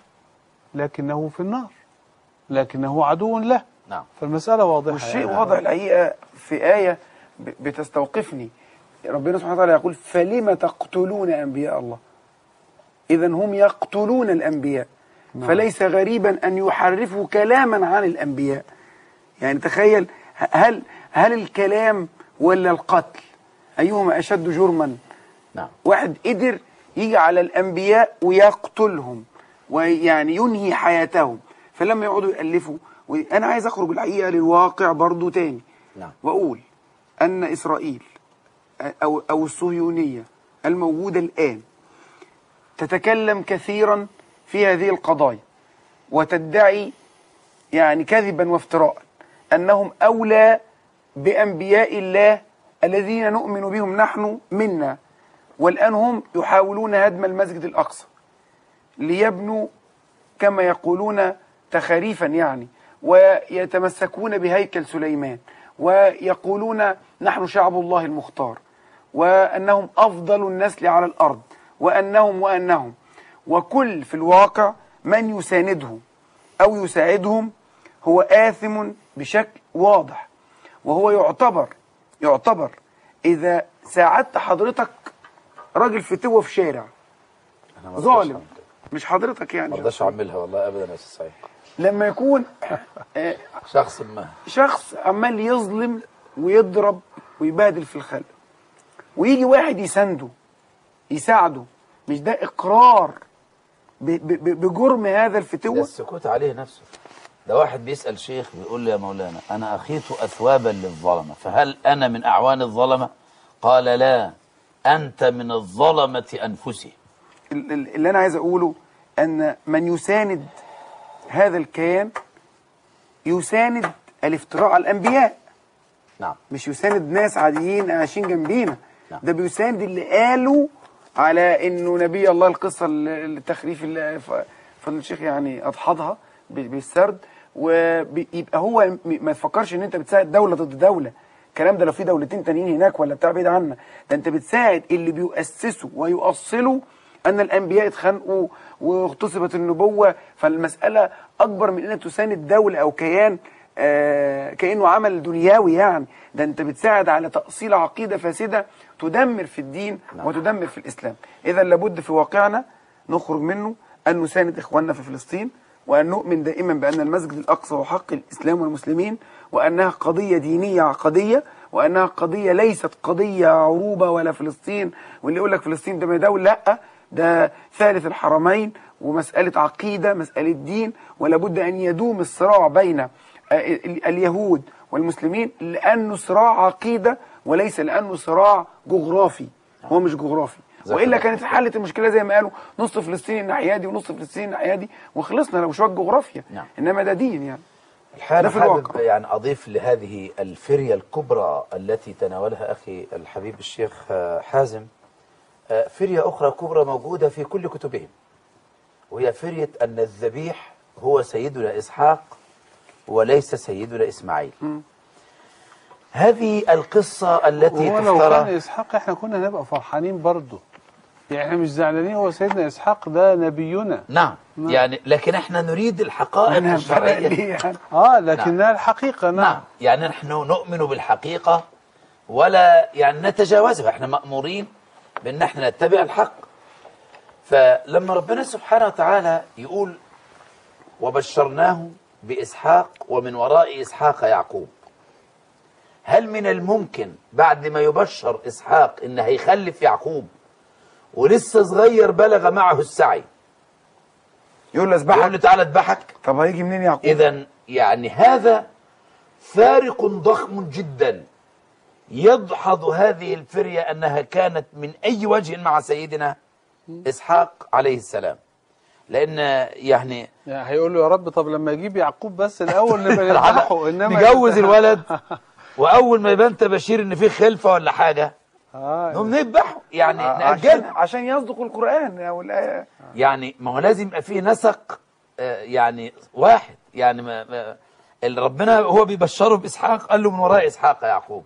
لكنه في النار، لكنه عدو له. نعم. فالمسألة واضحة. والشيء يعني واضح الحقيقة في آية بتستوقفني، ربنا سبحانه وتعالى يقول فلم تقتلون أنبياء الله، إذا هم يقتلون الأنبياء. نعم. فليس غريبا أن يحرفوا كلاما عن الأنبياء. يعني تخيل، هل هل الكلام ولا القتل أيهما أشد جرما؟ نعم. واحد قدر يجي على الأنبياء ويقتلهم ويعني ينهي حياتهم، فلما يقعدوا يألفوا. وأنا عايز أخرج الحقيقة للواقع برضو تاني. نعم. وأقول أن إسرائيل أو, أو الصهيونية الموجودة الآن تتكلم كثيرا في هذه القضايا وتدعي يعني كذبا وافتراء أنهم أولى بأنبياء الله الذين نؤمن بهم نحن منا، والآن هم يحاولون هدم المسجد الأقصى ليبنوا كما يقولون تخاريفا يعني، ويتمسكون بهيكل سليمان ويقولون نحن شعب الله المختار وأنهم أفضل النسل على الأرض وأنهم وأنهم وكل في الواقع من يسانده أو يساعدهم هو آثم بشكل واضح. وهو يعتبر يعتبر إذا ساعدت حضرتك راجل فتوة في شارع ظالم، مش حضرتك يعني، ما رضاش اعملها والله ابدا يا استاذ صحيح، لما يكون آه شخص ما شخص عمال يظلم ويضرب ويبادل في الخلق، ويجي واحد يسنده يساعده، مش ده اقرار بجرم هذا الفتوة؟ ده السكوت عليه نفسه. ده واحد بيسأل شيخ بيقول له يا مولانا أنا أخيت أثوابا للظلمة فهل أنا من أعوان الظلمة؟ قال لا، أنت من الظلمة أنفسهم. اللي أنا عايز أقوله أن من يساند هذا الكيان يساند الافتراء على الانبياء، نعم. مش يساند ناس عاديين عايشين جنبينا. نعم. ده بيساند اللي قالوا على انه نبي الله، القصه التخريف اللي فضل الشيخ يعني اضحضها بالسرد، ويبقى هو ما تفكرش ان انت بتساعد دوله ضد دوله. الكلام ده لو في دولتين تانيين هناك ولا بتاع بعيد عنا، ده انت بتساعد اللي بيؤسسوا ويؤصلوا ان الانبياء اتخانقوا واغتصبت النبوه. فالمساله اكبر من انك تساند دوله او كيان آه كانه عمل دنيوي يعني. ده انت بتساعد على تاصيل عقيده فاسده تدمر في الدين نعم. وتدمر في الاسلام. اذا لابد في واقعنا نخرج منه ان نساند اخواننا في فلسطين، وان نؤمن دائما بان المسجد الاقصى هو حق الاسلام والمسلمين، وانها قضيه دينيه عقديه، وانها قضيه ليست قضيه عروبه ولا فلسطين. واللي يقول لك فلسطين ده دوله، لا، ده ثالث الحرمين ومساله عقيده، مساله دين. ولا بد ان يدوم الصراع بين اليهود والمسلمين لانه صراع عقيده وليس لانه صراع جغرافي. هو مش جغرافي، والا كانت حلت المشكله زي ما قالوا نص فلسطين الناحيه دي ونص فلسطين الناحيه دي وخلصنا لو شويه جغرافيا. نعم. انما ده دين يعني. الحقيقة في حابب الواقع. يعني أضيف لهذه الفرية الكبرى التي تناولها أخي الحبيب الشيخ حازم فرية أخرى كبرى موجودة في كل كتبهم، وهي فرية أن الذبيح هو سيدنا إسحاق وليس سيدنا إسماعيل. م. هذه القصة التي هو لو كان تفترى إسحاق احنا كنا نبقى فرحانين برضه، يعني احنا مش زعلانين. هو سيدنا إسحاق ده نبينا. نعم. نعم. يعني لكن احنا نريد الحقائق الشرعية. يعني. اه لكنها نعم. الحقيقة. نعم. نعم. يعني نحن نؤمن بالحقيقة ولا يعني نتجاوزها، احنا مأمورين بأن احنا نتبع الحق. فلما ربنا سبحانه وتعالى يقول وبشرناه بإسحاق ومن وراء إسحاق يعقوب، هل من الممكن بعد ما يبشر إسحاق إن هيخلف يعقوب ولسه صغير بلغ معه السعي يقول له اذبحك؟ يقول له تعالى اذبحك؟ طب هيجي منين يعقوب؟ إذن يعني هذا فارق ضخم جدا يدحض هذه الفرية أنها كانت من أي وجه مع سيدنا إسحاق عليه السلام. لأن يعني, يعني هيقول له يا رب طب لما يجيب يعقوب بس الأول نبقى نذبحه، إنما نجوز الولد وأول ما يبان تبشير إن فيه خلفة ولا حاجة آه نقوم نذبحه، يعني عشان, نأجلها عشان يصدق القرآن أو الآية. يعني ما هو لازم يبقى فيه نسق يعني واحد. يعني ما ما ربنا هو بيبشره بإسحاق قال له من وراء إسحاق يعقوب.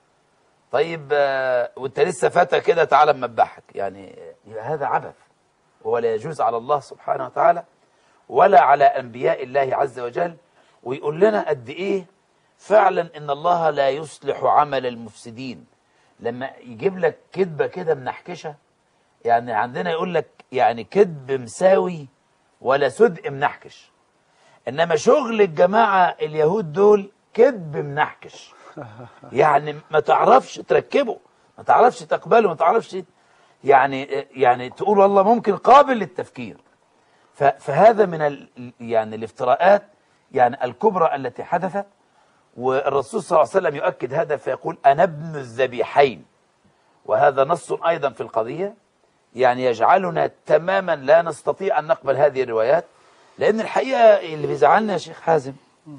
طيب وانت لسه فتى كده تعالى اما اذبحك، يعني هذا عبث ولا يجوز على الله سبحانه وتعالى ولا على انبياء الله عز وجل. ويقول لنا قد ايه فعلا ان الله لا يصلح عمل المفسدين. لما يجيب لك كذبه كده منحكشه، يعني عندنا يقول لك يعني كذب مساوي ولا صدق منحكش، انما شغل الجماعه اليهود دول كذب منحكش. يعني ما تعرفش تركبه، ما تعرفش تقبله، ما تعرفش يعني يعني تقول والله ممكن قابل للتفكير. فهذا من ال يعني الافتراءات يعني الكبرى التي حدثت. والرسول صلى الله عليه وسلم يؤكد هذا فيقول أنا ابن الذبيحين، وهذا نص أيضا في القضية يعني يجعلنا تماما لا نستطيع أن نقبل هذه الروايات. لأن الحقيقة اللي بيزعلنا يا شيخ حازم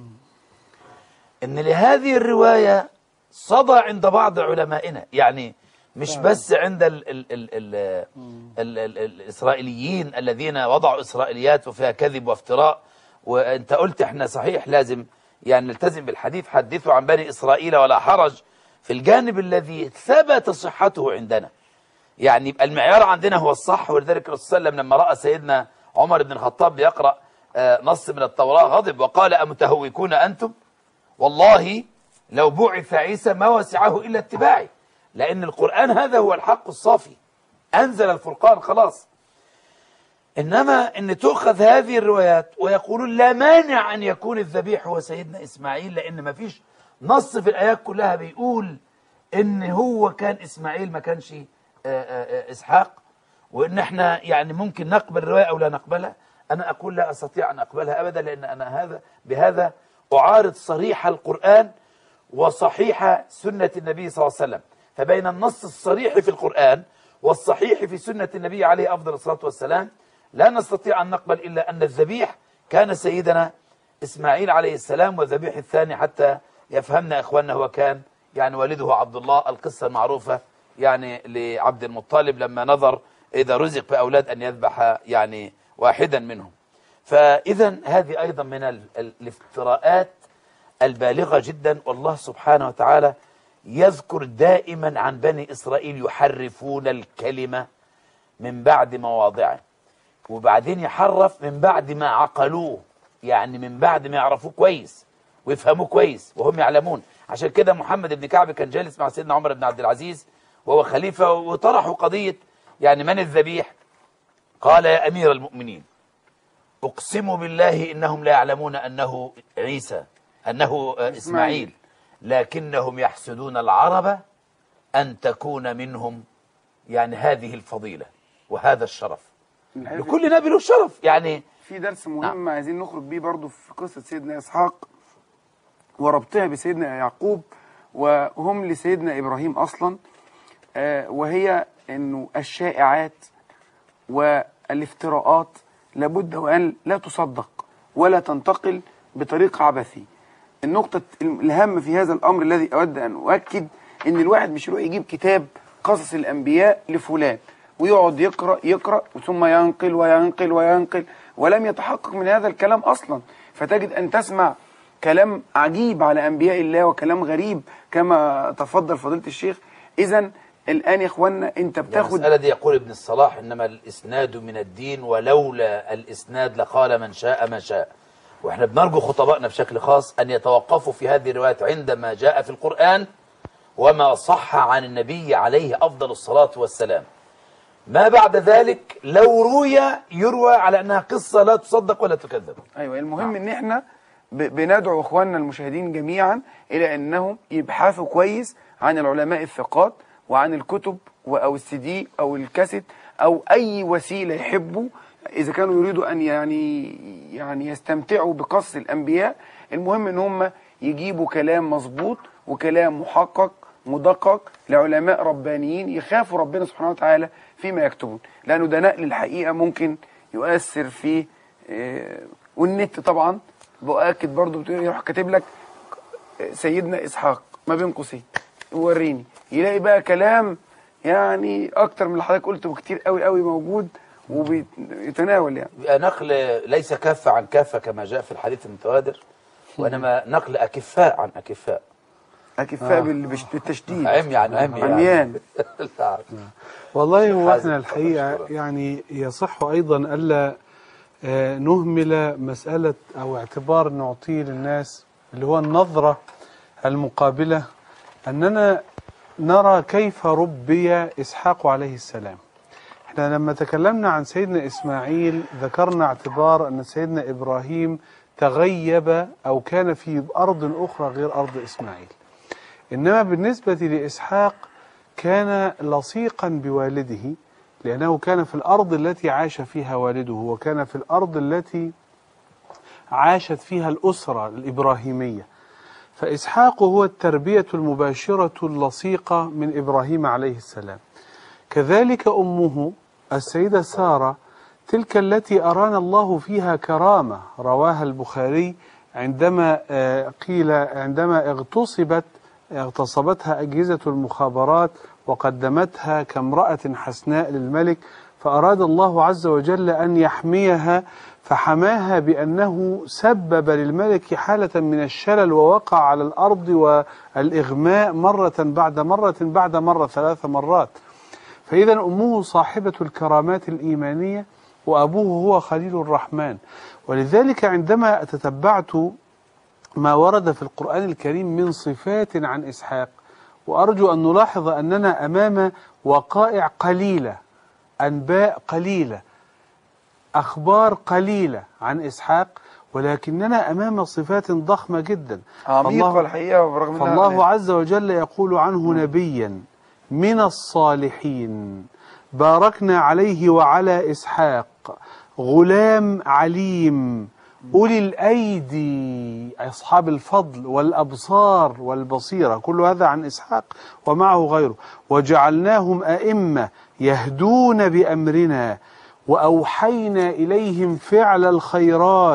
إن لهذه الرواية صدى عند بعض علمائنا، يعني مش بس عند ال ال ال ال ال ال الإسرائيليين الذين وضعوا إسرائيليات وفيها كذب وافتراء. وأنت قلت إحنا صحيح لازم يعني نلتزم بالحديث، حدثوا عن بني إسرائيل ولا حرج، في الجانب الذي ثبت صحته عندنا. يعني يبقى المعيار عندنا هو الصح. ولذلك الرسول صلى الله عليه وسلم لما رأى سيدنا عمر بن الخطاب بيقرأ نص من التوراة غضب وقال أمتهوكون أنتم؟ والله لو بعث عيسى ما وسعه إلا اتباعي، لأن القرآن هذا هو الحق الصافي، أنزل الفرقان خلاص. إنما أن تؤخذ هذه الروايات ويقولون لا مانع أن يكون الذبيح هو سيدنا إسماعيل، لأن ما فيش نص في الآيات كلها بيقول إن هو كان إسماعيل ما كانش إسحاق، وإن احنا يعني ممكن نقبل الرواية أو لا نقبلها. أنا أقول لا أستطيع أن أقبلها أبدا، لأن أنا هذا بهذا أعارض صريح القرآن وصحيح سنة النبي صلى الله عليه وسلم. فبين النص الصريح في القرآن والصحيح في سنة النبي عليه أفضل الصلاة والسلام لا نستطيع أن نقبل إلا أن الذبيح كان سيدنا إسماعيل عليه السلام والذبيح الثاني حتى يفهمنا إخواننا هو كان يعني والده عبد الله، القصة المعروفة يعني لعبد المطلب لما نظر إذا رزق بأولاد أن يذبح يعني واحدا منهم. فإذا هذه أيضا من ال- ال- الافتراءات البالغة جدا. والله سبحانه وتعالى يذكر دائما عن بني إسرائيل يحرفون الكلمة من بعد مواضعه، وبعدين يحرف من بعد ما عقلوه، يعني من بعد ما يعرفوه كويس ويفهموه كويس وهم يعلمون. عشان كده محمد بن كعب كان جالس مع سيدنا عمر بن عبد العزيز وهو خليفة، وطرحوا قضية يعني من الذبيح. قال يا أمير المؤمنين أقسم بالله إنهم لا يعلمون أنه عيسى أنه إسماعيل، لكنهم يحسدون العرب أن تكون منهم يعني هذه الفضيلة وهذا الشرف. لكل نبي له شرف. يعني في درس مهم نعم. عايزين نخرج بيه برضو في قصة سيدنا إسحاق وربطها بسيدنا يعقوب وهم لسيدنا إبراهيم أصلا، آه وهي أنه الشائعات والافتراءات لابد وأن لا تصدق ولا تنتقل بطريق عبثي. النقطة الهام في هذا الأمر الذي أود أن أؤكد أن الواحد مش يروح يجيب كتاب قصص الأنبياء لفلان ويقعد يقرأ يقرأ ثم ينقل وينقل وينقل ولم يتحقق من هذا الكلام أصلا، فتجد أن تسمع كلام عجيب على أنبياء الله وكلام غريب كما تفضل فضيلة الشيخ. إذن الآن يا إخوانا أنت بتاخد المسألة دي يقول ابن الصلاح إنما الإسناد من الدين ولولا الإسناد لقال من شاء ما شاء. وإحنا بنرجو خطبائنا بشكل خاص أن يتوقفوا في هذه الروايات عندما جاء في القرآن وما صح عن النبي عليه أفضل الصلاة والسلام. ما بعد ذلك لو روي يروى على أنها قصة لا تصدق ولا تكذب. أيوة المهم أن إحنا ب- بندعو إخواننا المشاهدين جميعا إلى أنهم يبحثوا كويس عن العلماء الثقات وعن الكتب أو السي دي أو الكاسيت أو أي وسيلة يحبوا إذا كانوا يريدوا أن يعني يعني يستمتعوا بقصص الأنبياء. المهم أن هم يجيبوا كلام مظبوط وكلام محقق مدقق لعلماء ربانيين يخافوا ربنا سبحانه وتعالى فيما يكتبون، لأنه ده نقل الحقيقة ممكن يؤثر في آه، والنت طبعا بأكد برضو يروح كاتب لك سيدنا إسحاق ما بين قوسين وريني يلاقي بقى كلام يعني أكتر من اللي حضرتك قلته بكتير قوي قوي موجود وبيتناول يعني. نقل ليس كافة عن كافة كما جاء في الحديث المتواتر، وإنما نقل أكفاء عن أكفاء. أكفاء بال- بالش- بالتشديد عمي عن عمي يعني. عميان. والله هو حازم، احنا الحقيقة شكراً. يعني يصح أيضا ألا آه، نهمل مسألة أو اعتبار نعطيه للناس اللي هو النظرة المقابلة، أننا نرى كيف ربي إسحاق عليه السلام. احنا لما تكلمنا عن سيدنا إسماعيل ذكرنا اعتبار أن سيدنا إبراهيم تغيب أو كان في أرض أخرى غير أرض إسماعيل، إنما بالنسبة لإسحاق كان لصيقا بوالده لأنه كان في الأرض التي عاش فيها والده وكان في الأرض التي عاشت فيها الأسرة الإبراهيمية. فإسحاق هو التربية المباشرة اللصيقة من إبراهيم عليه السلام. كذلك أمه السيدة سارة تلك التي أرانا الله فيها كرامة، رواها البخاري عندما قيل عندما اغتصبت اغتصبتها أجهزة المخابرات وقدمتها كامرأة حسناء للملك، فأراد الله عز وجل أن يحميها فحماها بأنه سبب للملك حالة من الشلل ووقع على الأرض والإغماء مرة بعد مرة بعد مرة ثلاث مرات. فإذا أمه صاحبة الكرامات الإيمانية وأبوه هو خليل الرحمن. ولذلك عندما تتبعت ما ورد في القرآن الكريم من صفات عن إسحاق، وأرجو أن نلاحظ أننا أمام وقائع قليلة، أنباء قليلة، أخبار قليلة عن إسحاق، ولكننا أمام صفات ضخمة جدا عميقة الحقيقة. برغم فالله عز وجل يقول عنه نبيا من الصالحين باركنا عليه وعلى إسحاق غلام عليم أولي الأيدي أصحاب الفضل والأبصار والبصيرة، كل هذا عن إسحاق ومعه غيره. وجعلناهم أئمة يهدون بأمرنا وأوحينا إليهم فعل الخيرات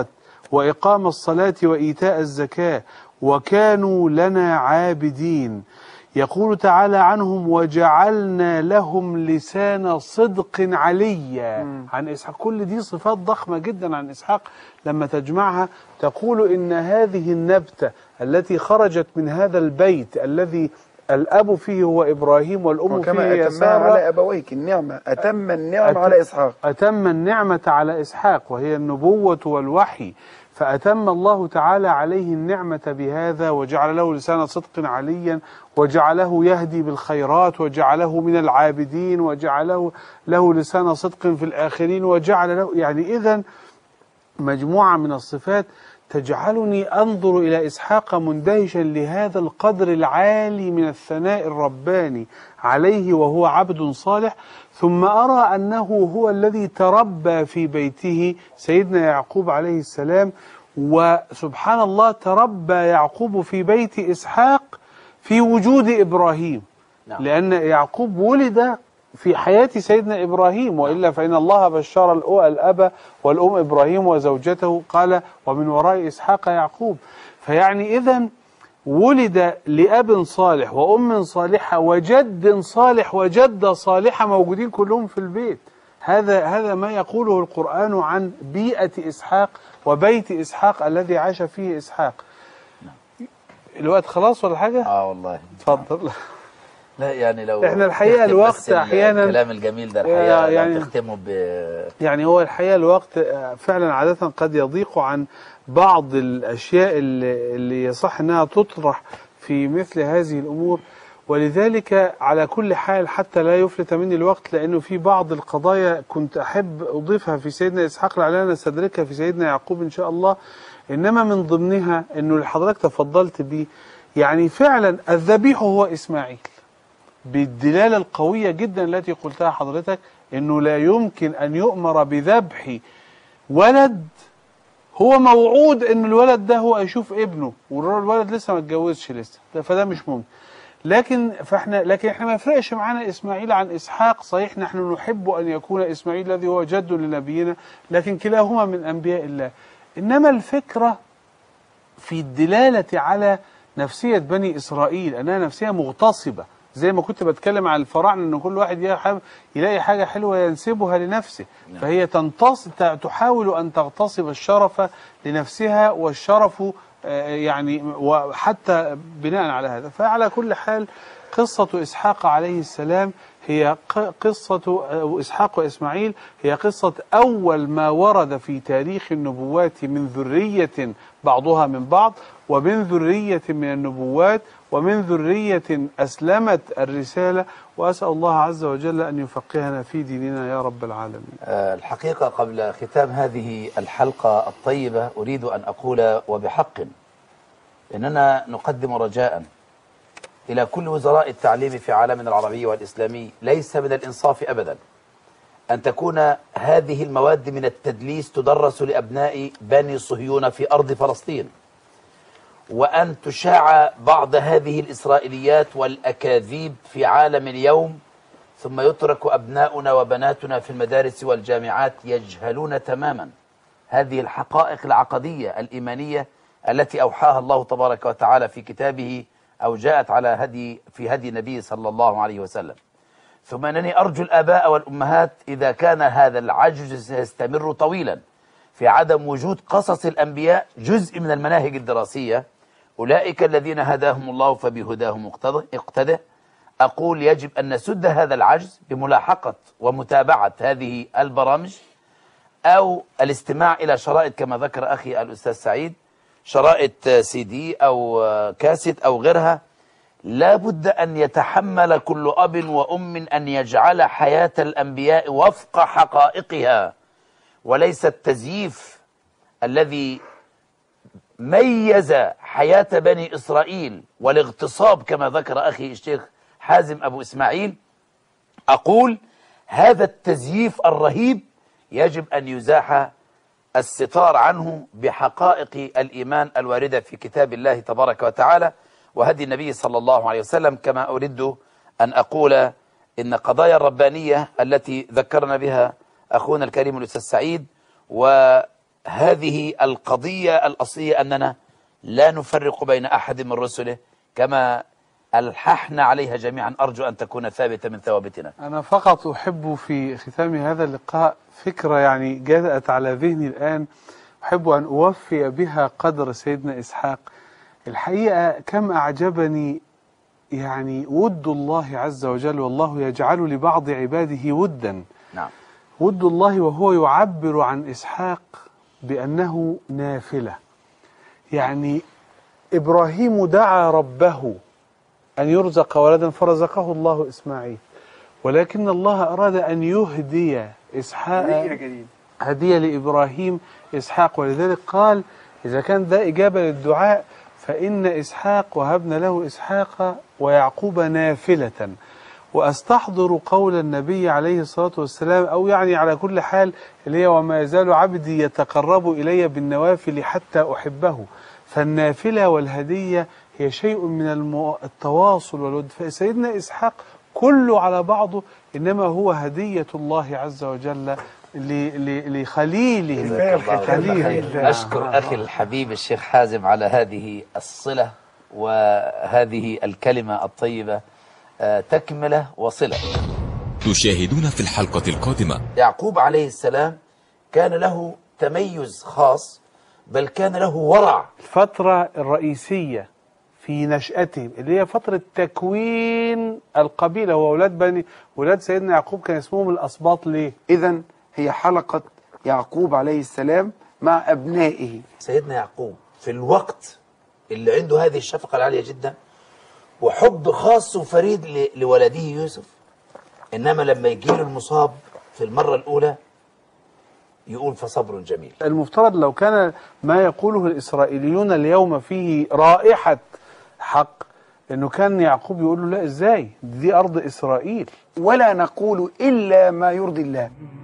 وإقام الصلاة وإيتاء الزكاة وكانوا لنا عابدين. يقول تعالى عنهم وجعلنا لهم لسان صدق عليا عن إسحاق. كل دي صفات ضخمة جدا عن إسحاق لما تجمعها تقول إن هذه النبتة التي خرجت من هذا البيت الذي الأب فيه هو إبراهيم والأم فيه هي أتمها سارة، على أبويك النعمة، أتم النعمة أت... على إسحاق، أتم النعمة على إسحاق وهي النبوة والوحي، فأتم الله تعالى عليه النعمة بهذا وجعل له لسان صدق عليا وجعله يهدي بالخيرات وجعله من العابدين وجعله له لسان صدق في الآخرين وجعل له، يعني إذن مجموعة من الصفات تجعلني أنظر إلى إسحاق مندهشا لهذا القدر العالي من الثناء الرباني عليه وهو عبد صالح، ثم أرى أنه هو الذي تربى في بيته سيدنا يعقوب عليه السلام. وسبحان الله تربى يعقوب في بيت إسحاق في وجود إبراهيم، نعم. لأن يعقوب ولد في حياة سيدنا إبراهيم، وإلا فإن الله بشر الأب والأم إبراهيم وزوجته قال ومن وراء إسحاق يعقوب. فيعني إذن ولد لأب صالح وأم صالحة وجد صالح وجدة صالحة موجودين كلهم في البيت. هذا هذا ما يقوله القرآن عن بيئة إسحاق وبيت إسحاق الذي عاش فيه إسحاق. الوقت خلاص ولا حاجة؟ اه والله اتفضل. لا يعني لو احنا الحقيقة الوقت احيانا الكلام الجميل ده الحقيقة يعني لو تختمه ب يعني هو الحقيقة الوقت فعلا عادة قد يضيق عن بعض الأشياء اللي, اللي يصح أنها تطرح في مثل هذه الأمور، ولذلك على كل حال حتى لا يفلت مني الوقت، لأنه في بعض القضايا كنت أحب أضيفها في سيدنا إسحاق لعلنا نستدركها في سيدنا يعقوب إن شاء الله. إنما من ضمنها أنه اللي حضرتك تفضلت به، يعني فعلا الذبيح هو إسماعيل بالدلالة القوية جدا التي قلتها حضرتك، أنه لا يمكن أن يؤمر بذبح ولد هو موعود أن الولد ده هو يشوف ابنه والولد لسه ما اتجوزش لسه، فده مش ممكن. لكن فاحنا لكن احنا ما يفرقش معانا إسماعيل عن إسحاق. صحيح نحن نحب أن يكون إسماعيل الذي هو جد لنبينا، لكن كلاهما من أنبياء الله. إنما الفكرة في الدلالة على نفسية بني إسرائيل أنها نفسية مغتصبة، زي ما كنت بتكلم عن الفراعنة أن كل واحد يلاقي حاجة حلوة ينسبها لنفسه، فهي تنتص تحاول أن تغتصب الشرف لنفسها، والشرف يعني وحتى بناء على هذا. فعلى كل حال قصة إسحاق عليه السلام هي قصة إسحاق وإسماعيل هي قصة أول ما ورد في تاريخ النبوات من ذرية بعضها من بعض، ومن ذرية من النبوات، ومن ذرية أسلمت الرسالة. وأسأل الله عز وجل أن يفقهنا في ديننا يا رب العالمين. الحقيقة قبل ختام هذه الحلقة الطيبة أريد أن أقول وبحق إننا نقدم رجاء إلى كل وزراء التعليم في عالمنا العربي والإسلامي. ليس من الإنصاف أبدا أن تكون هذه المواد من التدليس تدرس لأبناء بني صهيون في أرض فلسطين، وأن تشاع بعض هذه الإسرائيليات والأكاذيب في عالم اليوم، ثم يترك أبناؤنا وبناتنا في المدارس والجامعات يجهلون تماما هذه الحقائق العقدية الإيمانية التي أوحاها الله تبارك وتعالى في كتابه أو جاءت على هدي في هدي النبي صلى الله عليه وسلم. ثم أنني أرجو الآباء والأمهات إذا كان هذا العجز سيستمر طويلا في عدم وجود قصص الأنبياء جزء من المناهج الدراسية، أولئك الذين هداهم الله فبهداهم اقتده. أقول يجب أن نسد هذا العجز بملاحقة ومتابعة هذه البرامج أو الاستماع إلى شرائط كما ذكر أخي الأستاذ سعيد، شرائط سي دي أو كاسيت أو غيرها. لا بد أن يتحمل كل أب وأم أن يجعل حياة الأنبياء وفق حقائقها، وليس التزييف الذي ميز حياة بني إسرائيل والاغتصاب كما ذكر أخي الشيخ حازم أبو إسماعيل. أقول هذا التزييف الرهيب يجب أن يزاح الستار عنه بحقائق الإيمان الواردة في كتاب الله تبارك وتعالى وهدي النبي صلى الله عليه وسلم. كما أريد أن أقول إن قضايا الربانية التي ذكرنا بها أخونا الكريم الأستاذ سعيد، وهذه هذه القضية الأصلية أننا لا نفرق بين أحد من رسله كما ألححنا عليها جميعا. أرجو أن تكون ثابتة من ثوابتنا. أنا فقط أحب في ختام هذا اللقاء فكرة يعني جاءت على ذهني الآن، أحب أن أوفي بها قدر سيدنا إسحاق. الحقيقة كم أعجبني يعني ود الله عز وجل، والله يجعل لبعض عباده ودا. نعم. ود الله وهو يعبر عن إسحاق بأنه نافلة. يعني إبراهيم دعا ربه أن يرزق ولدا فرزقه الله إسماعيل، ولكن الله أراد أن يهدي إسحاق هدية لإبراهيم إسحاق، ولذلك قال إذا كان ده إجابة للدعاء فإن إسحاق وهبنا له إسحاق ويعقوب نافلة. وأستحضر قول النبي عليه الصلاة والسلام، أو يعني على كل حال اللي هي وما يزال عبدي يتقرب إلي بالنوافل حتى أحبه. فالنافلة والهدية هي شيء من التواصل والود. فسيدنا إسحاق كله على بعضه إنما هو هدية الله عز وجل لخليله. خليله. أشكر أخي الحبيب الشيخ حازم على هذه الصلة وهذه الكلمة الطيبة، تكملة وصلة. تشاهدون في الحلقة القادمة يعقوب عليه السلام كان له تميز خاص، بل كان له ورع. الفترة الرئيسية في نشأتهم اللي هي فترة تكوين القبيلة، هو أولاد بني أولاد سيدنا يعقوب كان اسمهم الأسباط. ليه؟ إذن هي حلقة يعقوب عليه السلام مع أبنائه. سيدنا يعقوب في الوقت اللي عنده هذه الشفقة العالية جدا وحب خاص وفريد لولده يوسف، إنما لما يجيله المصاب في المرة الأولى يقول فصبر جميل. المفترض لو كان ما يقوله الإسرائيليون اليوم فيه رائحة حق، إنه كان يعقوب يقول له لا إزاي دي أرض إسرائيل، ولا نقول إلا ما يرضي الله.